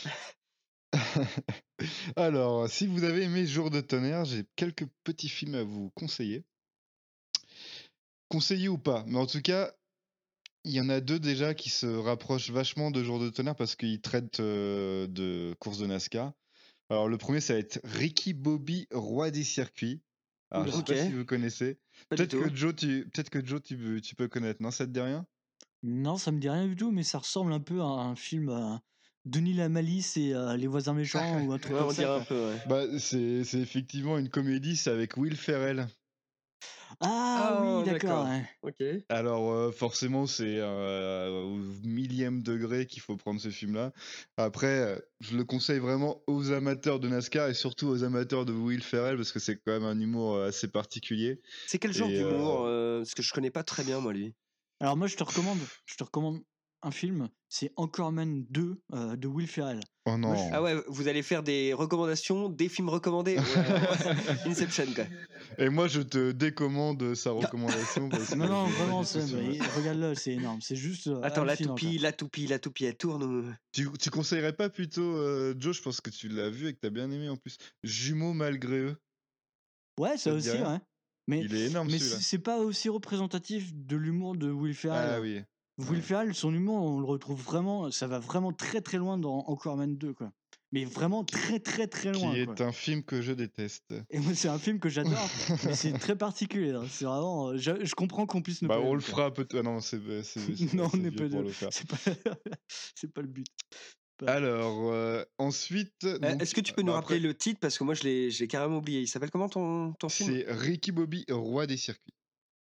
Alors, si vous avez aimé Jour de tonnerre, j'ai quelques petits films à vous conseiller. Conseiller ou pas, mais en tout cas, il y en a deux déjà qui se rapprochent vachement de Jour de tonnerre parce qu'ils traitent euh, de courses de NASCAR. Alors, le premier, ça va être Ricky Bobby, roi des circuits. Alors, je sais Ok. pas si vous connaissez. Pas du Peut-être tout. que Joe, tu, peut-être que Joe, tu, tu peux connaître. Non, ça te dit rien? Non, ça me dit rien du tout, mais ça ressemble un peu à un film euh, Denis la Malice et euh, les voisins méchants ou un truc Ouais, comme on ça. dirait quoi. un peu, ouais. Bah, c'est, c'est effectivement une comédie, c'est avec Will Ferrell. Ah oui, Ah, d'accord. d'accord. ouais. Ok. Alors, euh, forcément, c'est euh, au millième degré qu'il faut prendre ce film-là. Après, euh, je le conseille vraiment aux amateurs de NASCAR et surtout aux amateurs de Will Ferrell parce que c'est quand même un humour euh, assez particulier. C'est quel genre Et, d'humour euh, euh, Parce que je connais pas très bien moi lui. Alors moi, je te recommande, je te recommande un film, c'est Anchorman deux euh, de Will Ferrell. Oh Moi, je- non. Ah ouais, vous allez faire des recommandations, des films recommandés. Ouais. Inception quoi. Et moi, je te décommande sa recommandation parce que Non, non, je vais pas vraiment, du tout c'est- sur- mais regarde-le, c'est énorme. C'est juste euh, Attends, la hallucinant, quoi. toupie, la toupie, la toupie, elle tourne. ou- Tu, tu conseillerais pas plutôt, euh, Joe, je pense que tu l'as vu et que t'as bien aimé en plus, Jumeaux malgré eux. Ouais, Ça ça te dit aussi, rien? ouais. Mais, Il est énorme mais celui-là. c'est c'est pas aussi représentatif de l'humour de Will Ferrell. Ah oui. Will Ferrell, son humour, on le retrouve vraiment, ça va vraiment très très loin dans Anchorman deux, quoi. Mais vraiment très très très loin, Qui quoi. est un film que je déteste. Et moi, c'est un film que j'adore, mais c'est très particulier. hein. C'est vraiment, euh, je, je comprends qu'on puisse ne Bah, pas on aimer, le quoi. fera peut-être. Ah non, c'est c'est- c'est Non, on assez n'est vieux pas pour de, le faire. c'est pas, c'est pas le but. Pas- Alors, euh, ensuite. Euh, donc, Est-ce que tu peux nous bah, rappeler après, le titre parce que moi je l'ai, je l'ai carrément oublié. Il s'appelle comment ton, ton film? c'est Ricky Bobby, roi des circuits.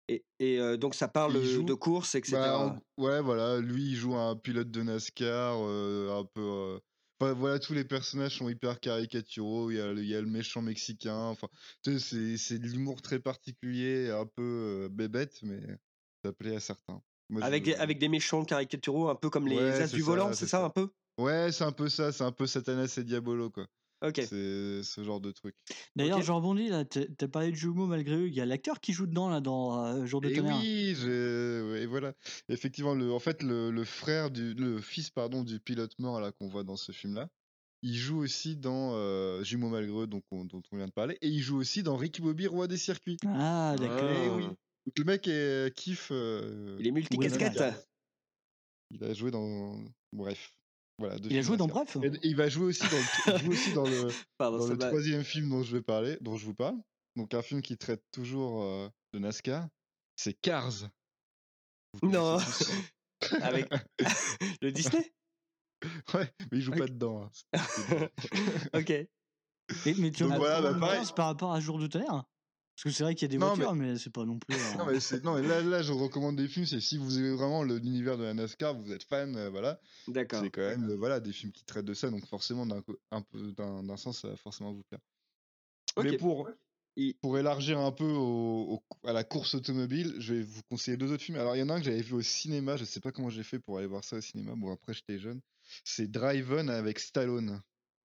Et, et euh, donc ça parle Il joue. de course, et cetera. Bah, en- ouais, voilà, lui il joue un pilote de NASCAR, euh, un peu. euh, Enfin, voilà, tous les personnages sont hyper caricaturaux. Il y a, le- il y a le méchant mexicain. Enfin, tu sais, c'est c'est de l'humour très particulier, un peu euh, bébête, mais ça plaît à certains. Moi, je. Avec, des- avec des méchants caricaturaux, un peu comme les Ouais, As c'est du volant, ça, c'est c'est ça ça. un peu? Ouais, c'est un peu ça. C'est un peu Satanas et Diabolo, quoi. Ok. C'est ce genre de truc. D'ailleurs, Ok. je rebondis là, t'as t'as parlé de jumeaux malgré eux, il y a l'acteur qui joue dedans là dans euh, Jour de Et tonnerre. oui, j'ai- ouais, et voilà. Effectivement, le, en fait, le, le frère du, le fils, pardon, du pilote mort là qu'on voit dans ce film-là, il joue aussi dans euh, Jumeaux malgreux, donc on- dont on vient de parler, et il joue aussi dans Ricky Bobby, roi des circuits. Ah, Eh d'accord. oui. Ah. Donc le mec est, kiffe euh, Il est Ouais, multicasquette. voilà. NASCAR. Il a joué dans, bref, voilà, deux Il a films joué dans NASCAR. Bref. Et, et il va jouer aussi dans le, tr- il joue aussi dans le, Pardon, dans ça le m'a. troisième film dont je vais parler, dont je vous parle. Donc un film qui traite toujours euh, de NASCAR, c'est Cars. Vous Non. connaissez tous. Avec le Disney? Ouais, mais il joue pas Ok. dedans, hein. C'était- c'était- Ok. Mais, mais tu Donc regardes voilà, quand bah même pareil. quinze par rapport à Jour de tonnerre? Parce que c'est vrai qu'il y a des Non, mais voitures, mais c'est pas non plus. non, euh, mais c'est non, mais là, là, je recommande des films. C'est si vous aimez vraiment le- l'univers de la NASCAR, vous êtes fan, euh, voilà. D'accord. C'est quand même euh, voilà des films qui traitent de ça, donc forcément d'un co- un peu d'un d'un sens, ça va forcément vous plaire. Mais Ok. pour Il- pour élargir un peu au- au- à la course automobile, je vais vous conseiller deux autres films. Alors il y en a un que j'avais vu au cinéma, je sais pas comment j'ai fait pour aller voir ça au cinéma. Bon après j'étais jeune. C'est Drive On avec Stallone.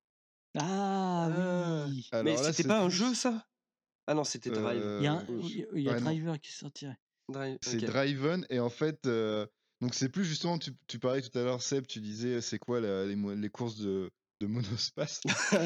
Ah Ah. oui. Mais Alors là c'était c'est pas un plus jeu, ça? Ah non, c'était Drive. Il y a, euh, un- Oui. il y a- il y a ouais, non. Driver qui est sorti. ouais. Drive. C'est Ok. Driven et en fait, euh, donc c'est plus justement, tu, tu parlais tout à l'heure, Seb, tu disais c'est quoi la- les, mo- les courses de, de monospace.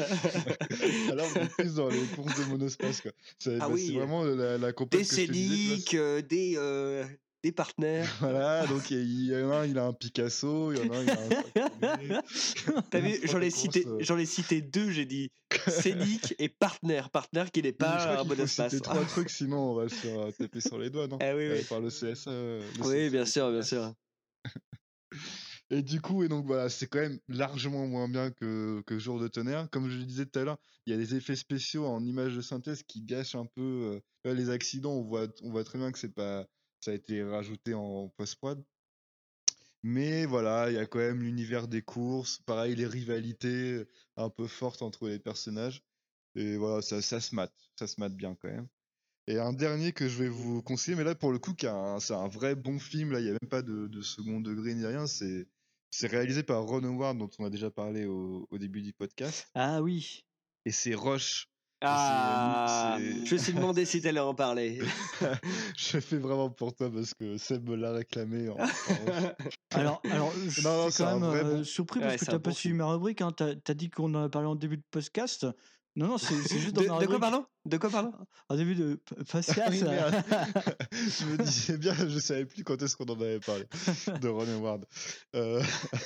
Alors on est plus dans les courses de monospace quoi. C'est Ah bah, c'est oui. vraiment la, la Des compète que je te disais. Tu vois, scéniques, euh, des, euh, des partenaires. voilà, donc il y, il y en a un, il a un Picasso, il y en a un, il a un saxophone. T'as Et vu, ils font j'en des ai cité, courses, euh, j'en ai cité deux, j'ai dit scénique et partenaire. Partenaire qui n'est je crois pas un qu'il faut monospace. citer trois trucs, sinon on va se faire euh, taper sur les doigts, non? Ah oui, Euh, oui. par le C S A. euh, le Oui, C S A bien du sûr, bien podcast. sûr. Et du coup, et donc voilà, c'est quand même largement moins bien que, que Jour de tonnerre. Comme je le disais tout à l'heure, il y a des effets spéciaux en images de synthèse qui gâchent un peu euh, là, les accidents. On voit, on voit très bien que c'est pas, ça a été rajouté en post-prod. Mais voilà, il y a quand même l'univers des courses, pareil, les rivalités un peu fortes entre les personnages. Et voilà, ça, ça se mate, ça se mate bien quand même. Et un dernier que je vais vous conseiller, mais là pour le coup, qui a un- c'est un vrai bon film, là il n'y a même pas de, de second degré ni rien, c'est c'est réalisé par Ron Howard, dont on a déjà parlé au, au début du podcast, Ah oui. et c'est Rush. Et c'est- Ah, c'est- je me suis demandé si t'allais en parler. je fais vraiment pour toi parce que Seb me l'a réclamé en, en Rush. Alors, alors je Non, non, suis c'est quand un même vrai euh, bon. surpris parce Ouais, que c'est t'as un pas bon suivi film. ma rubrique. Hein. T'as as dit qu'on en a parlé en début de podcast. Non, non, c'est c'est juste dans De, ma de quoi, rubrique. pardon? De quoi, pardon? En début de p- Ah podcast. oui, merde. Je me disais bien, je savais plus quand est-ce qu'on en avait parlé de Ron Howard. Euh,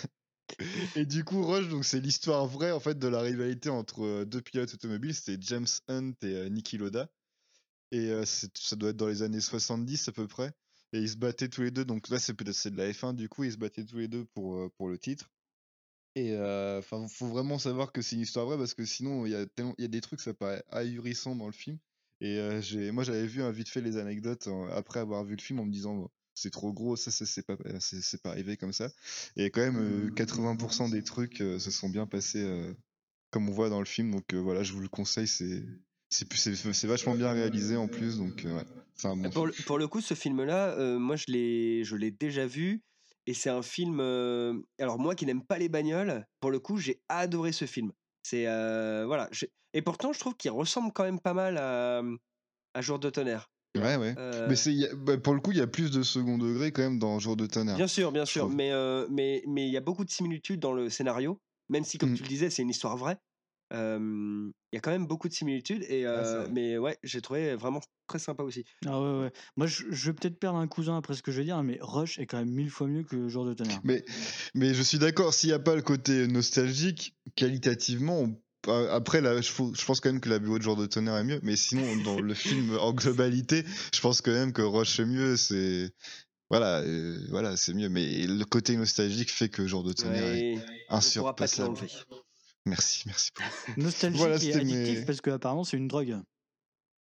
Et du coup, Rush, donc c'est l'histoire vraie en fait de la rivalité entre euh, deux pilotes automobiles, c'était James Hunt et euh, Niki Lauda. Et euh, c'est- ça doit être dans les années soixante-dix à peu près. Et ils se battaient tous les deux. Donc là, c'est peut-être c'est de la F un. Du coup, ils se battaient tous les deux pour, euh, pour le titre. Et euh, enfin, faut vraiment savoir que c'est une histoire vraie parce que sinon, il y a tellement- il y a des trucs, ça paraît ahurissant dans le film. Et euh, j'ai, moi, j'avais vu un vite fait les anecdotes euh, après avoir vu le film en me disant bon, c'est trop gros, ça, ça c'est pas, c'est, c'est pas arrivé comme ça. Et quand même, euh, quatre-vingts pour cent des trucs euh, se sont bien passés euh, comme on voit dans le film. Donc euh, voilà, je vous le conseille. C'est, c'est, c'est, c'est vachement bien réalisé en plus. Donc euh, ouais, c'est un bon Pour film. le, pour le coup, ce film-là, euh, moi, je l'ai, je l'ai déjà vu. Et c'est un film. euh, Alors, moi qui n'aime pas les bagnoles, pour le coup, j'ai adoré ce film. C'est. euh, Voilà. j'ai- Et pourtant, je trouve qu'il ressemble quand même pas mal à, à Jour de tonnerre. Ouais, ouais. Euh, Mais c'est, il y a- bah, pour le coup, il y a plus de second degré quand même dans Jour de tonnerre. Bien sûr, bien je sûr. trouve. Mais euh, mais mais il y a beaucoup de similitudes dans le scénario. Même si, comme Mm. tu le disais, c'est une histoire vraie. euh, Il y a quand même beaucoup de similitudes. Et, Ah, c'est euh, vrai. mais ouais, j'ai trouvé vraiment très sympa aussi. Ah ouais, ouais. Moi, je, je vais peut-être perdre un cousin après ce que je vais dire, mais Rush est quand même mille fois mieux que Jour de tonnerre. Mais, mais je suis d'accord, s'il n'y a pas le côté nostalgique, qualitativement, on- euh, après, là, je, faut- je pense quand même que la B O de Jour de tonnerre est mieux, mais sinon, dans le film en globalité, je pense quand même que Rush est mieux, c'est. Voilà, euh, voilà, c'est mieux, mais le côté nostalgique fait que Jour de tonnerre est Ouais, on pourra pas te insurpassable. l'enlever. Merci, merci beaucoup. Nostalgique Voilà, et c'était addictif mes. parce que apparemment c'est une drogue.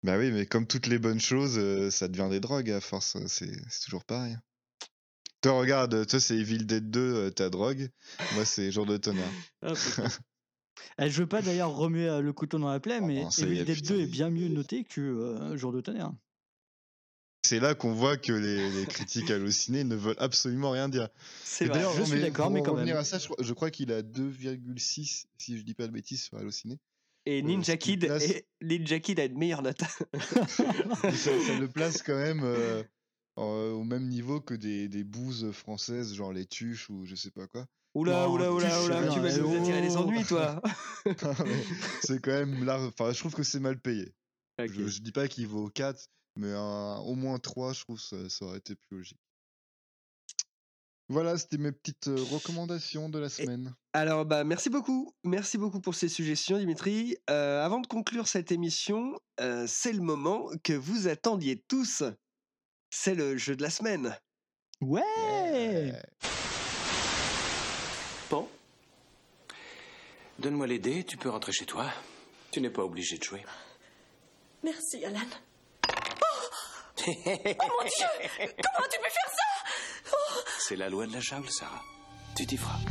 Bah oui, mais comme toutes les bonnes choses, euh, ça devient des drogues à force. euh, C'est c'est toujours pareil. Toi, regarde, toi, c'est Evil Dead deux, euh, ta drogue. Moi, c'est Jour de tonnerre. Ah, putain. Eh, je veux pas d'ailleurs remuer euh, le couteau dans la plaie, mais Oh, ça y Evil est, Dead putain. deux est bien mieux noté que euh, Jour de tonnerre. C'est là qu'on voit que les, les critiques hallucinées ne veulent absolument rien dire. C'est Et vrai. d'ailleurs, Je non, suis mais d'accord, pour mais en quand revenir même. à ça, je, crois- je crois qu'il a deux virgule six, si je dis pas de bêtises, sur Allociné. Et Euh, Ninja ce qui Kid, place- et Ninja Kid a une meilleure note. ça, ça le place quand même euh, en- au même niveau que des, des bouses françaises, genre les Tuches ou je sais pas quoi. Oula, Non, oula, tu oula, oula, chiales, tu vas eh nous attirer les oh. ennuis, toi. Non, mais c'est quand même là. Enfin, je trouve que c'est mal payé. Ok. Je, je dis pas qu'il vaut quatre, mais un- au moins trois, je trouve que ça, ça aurait été plus logique. Voilà, c'était mes petites euh, recommandations de la semaine. Alors, bah, merci beaucoup. Merci beaucoup pour ces suggestions, Dimitri. Euh, avant de conclure cette émission, euh, c'est le moment que vous attendiez tous. C'est le jeu de la semaine. Ouais. Euh, Bon. Donne-moi les dés, tu peux rentrer chez toi. Tu n'es pas obligé de jouer. Merci, Alan. Oh, oh mon Dieu! Comment tu peux faire ça? Oh. C'est la loi de la jungle, Sarah. Tu t'y feras.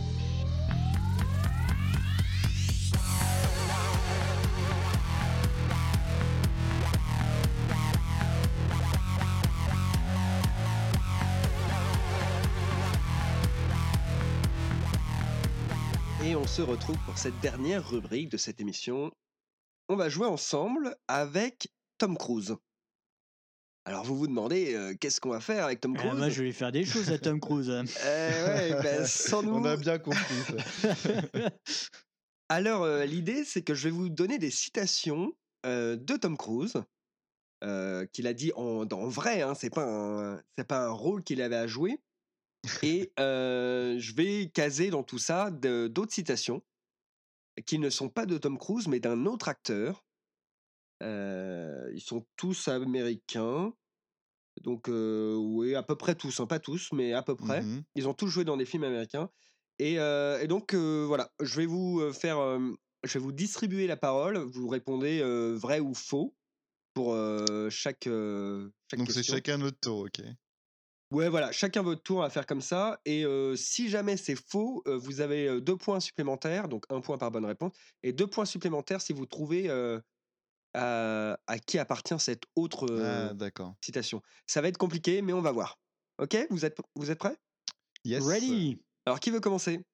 Et on se retrouve pour cette dernière rubrique de cette émission. On va jouer ensemble avec Tom Cruise. Alors vous vous demandez euh, qu'est-ce qu'on va faire avec Tom Eh, Cruise? moi, je vais faire des choses à Tom Cruise. Eh ouais, ben, sans nous. On a bien compris ça. Alors euh, l'idée c'est que je vais vous donner des citations euh, de Tom Cruise euh, qu'il a dit en, en vrai, hein, c'est pas un, c'est pas un rôle qu'il avait à jouer. Et euh, je vais caser dans tout ça de- d'autres citations qui ne sont pas de Tom Cruise mais d'un autre acteur. Euh, ils sont tous américains. Donc, euh, oui, à peu près tous, hein, pas tous, mais à peu près. Mhm. Ils ont tous joué dans des films américains. Et, euh, et donc, euh, voilà, je vais vous euh, faire, euh, je vais vous distribuer la parole. Vous répondez euh, vrai ou faux pour euh, chaque, euh, chaque Donc c'est question. chacun notre tour, ok. Ouais, voilà, chacun votre tour à faire comme ça. Et euh, si jamais c'est faux, euh, vous avez euh, deux points supplémentaires, donc un point par bonne réponse, et deux points supplémentaires si vous trouvez euh, à, à qui appartient cette autre euh, Ah, d'accord. citation. Ça va être compliqué, mais on va voir. Ok, vous êtes, vous êtes prêts? Yes. Ready. Alors, qui veut commencer?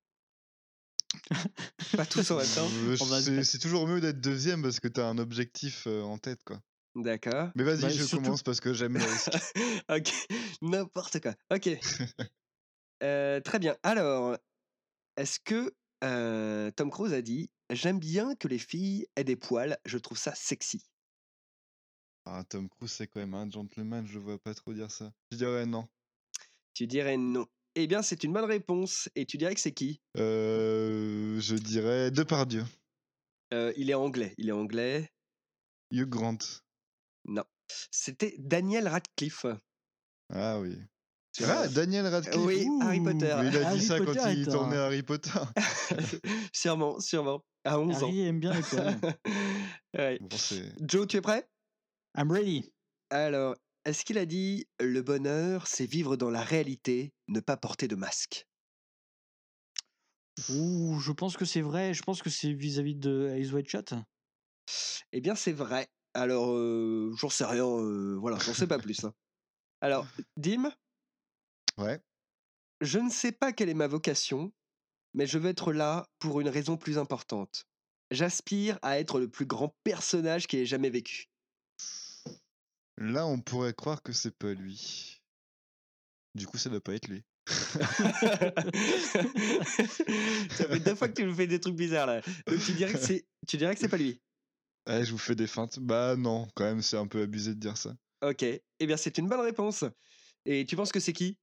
Pas tous en même temps. Euh, On va- c'est c'est toujours mieux d'être deuxième parce que t'as un objectif euh, en tête, quoi. D'accord. Mais vas-y, Bah, je surtout- commence parce que j'aime le risque. Ok, n'importe quoi. Ok. Euh, très bien. Alors, est-ce que euh, Tom Cruise a dit j'aime bien que les filles aient des poils, je trouve ça sexy. Ah, Tom Cruise, c'est quand même un gentleman, je vois pas trop dire ça. Je dirais non. Tu dirais non. Eh bien, c'est une bonne réponse. Et tu dirais que c'est qui? Euh, je dirais Depardieu. Euh, Il est anglais. Il est anglais. Hugh Grant. Non. C'était Daniel Radcliffe. Ah oui. Tu Ah, vois. Daniel Radcliffe. Oui, Harry Potter. Mais il a Harry dit ça Potter quand il est un- tournait Harry Potter. Sûrement, sûrement. À onze ans. Harry aime bien les poils. Ouais. Bon, c'est... Joe, tu es prêt? I'm ready. Alors, est-ce qu'il a dit le bonheur, c'est vivre dans la réalité, ne pas porter de masque? Ouh, je pense que c'est vrai. Je pense que c'est vis-à-vis de Eyes Wide Shut. Eh bien, c'est vrai. Alors, euh, j'en sais rien. euh, voilà, j'en sais pas plus. hein. Alors, Dim, Ouais. je ne sais pas quelle est ma vocation, mais je veux être là pour une raison plus importante. J'aspire à être le plus grand personnage qui ait jamais vécu. Là, on pourrait croire que c'est pas lui. Du coup, ça doit pas être lui. Ça fait deux fois que tu me fais des trucs bizarres là. Donc tu dirais que c'est, tu dirais que c'est pas lui. Ouais, je vous fais des feintes. Bah non, quand même, c'est un peu abusé de dire ça. Ok. Eh bien, c'est une bonne réponse. Et tu penses que c'est qui?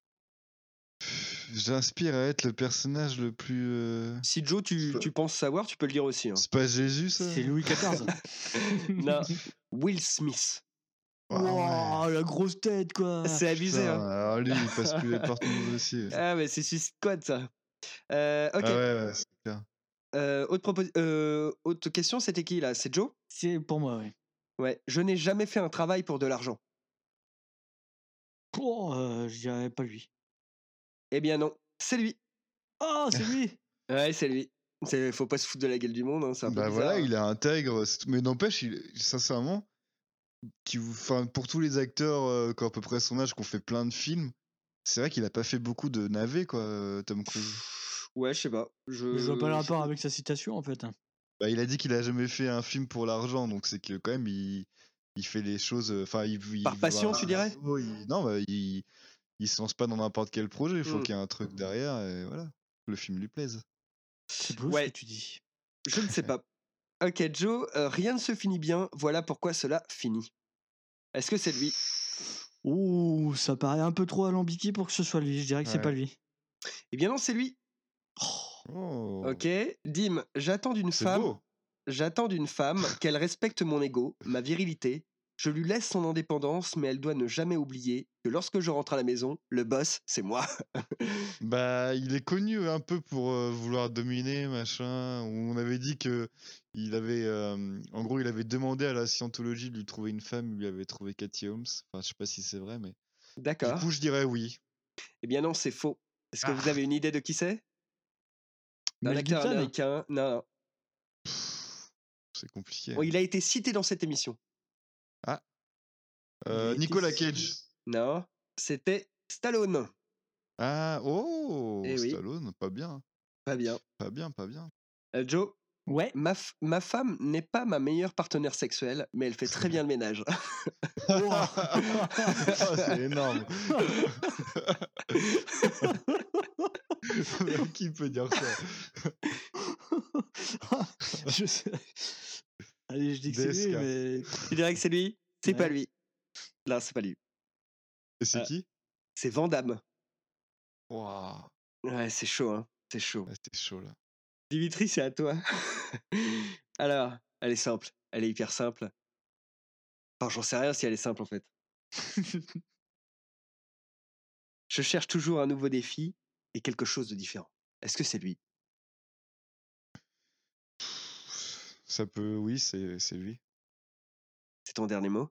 J'inspire à être le personnage le plus... euh, Si Joe, tu, tu penses savoir, tu peux le dire aussi. hein. C'est pas Jésus, ça? C'est Louis quatorze. Non, Will Smith. Ah ouais. Wow, la grosse tête, quoi. C'est abusé. Putain, Hein. alors lui, il passe plus les portes nous aussi. Ah, mais c'est Suicide Squad, ça. Euh, ok. Ah ouais, ouais, c'est clair. Euh, autre, propos- euh, autre question, c'était qui là? C'est Joe? C'est pour moi, oui. Ouais, je n'ai jamais fait un travail pour de l'argent. Oh, euh, je dirais pas lui. Eh bien non, c'est lui. Oh, c'est lui. Ouais, c'est lui. C'est, faut pas se foutre de la gueule du monde, hein, c'est un peu Bah bizarre. voilà, il est intègre. c'est tout. Mais n'empêche, il... sincèrement, qui... enfin, pour tous les acteurs euh, qui ont à peu près son âge, qui ont fait plein de films, c'est vrai qu'il a pas fait beaucoup de navets, quoi, euh, Tom Cruise. Ouais, je sais pas. Je... Je vois pas le rapport avec sa citation en fait. Bah, il a dit qu'il a jamais fait un film pour l'argent, donc c'est que quand même il, il fait les choses. Enfin, il, il Par passion, va- tu dirais Oh, il- Non, bah, il, il se lance pas dans n'importe quel projet. Il faut Mm. qu'il y ait un truc derrière et voilà, que le film lui plaise. C'est beau Ouais. ce que tu dis. Je ne sais pas. Ok, Joe, euh, rien ne se finit bien. Voilà pourquoi cela finit. Est-ce que c'est lui? Ouh, ça paraît un peu trop alambiqué pour que ce soit lui. Je dirais que c'est Ouais. pas lui. Eh bien non, c'est lui. Oh, Ok, Dim, j'attends d'une c'est femme. beau. J'attends d'une femme qu'elle respecte mon ego, ma virilité. Je lui laisse son indépendance, mais elle doit ne jamais oublier que lorsque je rentre à la maison, le boss, c'est moi. Bah, il est connu un peu pour euh, vouloir dominer, machin. On avait dit que il avait, euh, en gros, il avait demandé à la Scientologie de lui trouver une femme. Il lui avait trouvé Katie Holmes. Enfin, je sais pas si c'est vrai, mais du D'accord. coup, je dirais oui. Eh bien non, c'est faux. Est-ce que vous Ah. avez une idée de qui c'est? Un Mel acteur Gibson. américain. Non, non. C'est compliqué. Bon, il a été cité dans cette émission. Ah, Il Euh, a été- Nicolas Cage. Non, c'était Stallone. Ah, oh, Eh oui. Stallone, pas bien, Pas bien. pas bien, pas bien. Euh, Joe, Ouais. ma, f- ma femme n'est pas ma meilleure partenaire sexuelle, mais elle fait très bien le ménage. Oh, c'est énorme. Qui peut dire ça? Je sais. Allez, je dis que c'est lui, D S K. mais. Tu dirais que c'est lui? C'est pas Ouais. lui. Non, c'est pas lui. Et c'est Euh. qui? C'est Van Damme. Waouh, Ouais, c'est chaud, hein. C'est chaud. ouais, c'était chaud là. Dimitri, c'est à toi. Alors, elle est simple. Elle est hyper simple. Enfin, j'en sais rien si elle est simple en fait. Je cherche toujours un nouveau défi et quelque chose de différent. Est-ce que c'est lui? Ça peut, oui, c'est c'est lui. C'est ton dernier mot?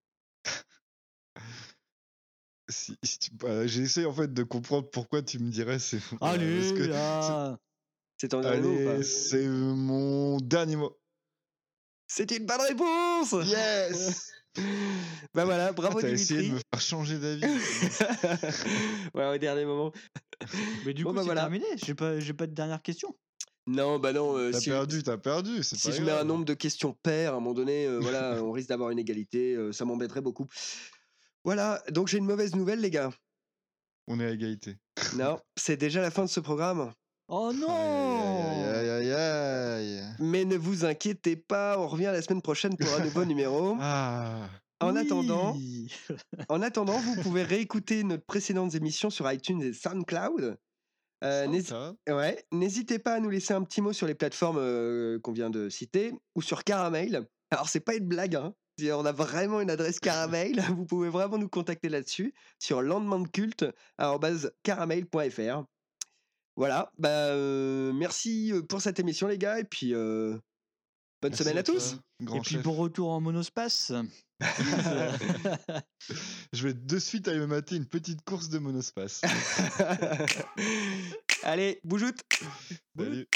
Si, si tu- bah, j'ai essayé en fait de comprendre pourquoi tu me dirais c'est. voilà, parce Allez, que là. C'est ton dernier mot ou pas? Allez, c'est mon dernier mot. C'est une bonne réponse! Yes. Bah voilà, Ah, bravo t'as essayé Dimitri. de me faire changer d'avis. Ouais, au dernier moment. Mais du Bon, coup, bah c'est voilà. terminé. J'ai pas, j'ai pas de dernière question. Non, bah non. euh, T'as si perdu, t'as perdu. C'est si pas je mets un grave. nombre de questions paires, à un moment donné, euh, voilà, on risque d'avoir une égalité. euh, ça m'embêterait beaucoup. Voilà, donc j'ai une mauvaise nouvelle, les gars. On est à égalité. Non, c'est déjà la fin de ce programme. Oh Aïe, non. aïe, aïe, aïe, aïe. Mais ne vous inquiétez pas, on revient la semaine prochaine pour un nouveau numéro. Ah, En Oui. attendant, en attendant, vous pouvez réécouter nos précédentes émissions sur iTunes et SoundCloud. Euh, n'hési- ça. ouais, n'hésitez pas à nous laisser un petit mot sur les plateformes euh, qu'on vient de citer ou sur Caramel. Alors c'est pas une blague, hein. C'est- On a vraiment une adresse Caramel. Vous pouvez vraiment nous contacter là-dessus sur lendemaindeculte arobase caramel point f r. Voilà, bah euh, merci euh, pour cette émission les gars et puis euh, bonne Merci semaine à, toi, tous. grand Et puis chef. bon retour en monospace. Je vais de suite aller me mater une petite course de monospace. Allez, boujoute. Salut.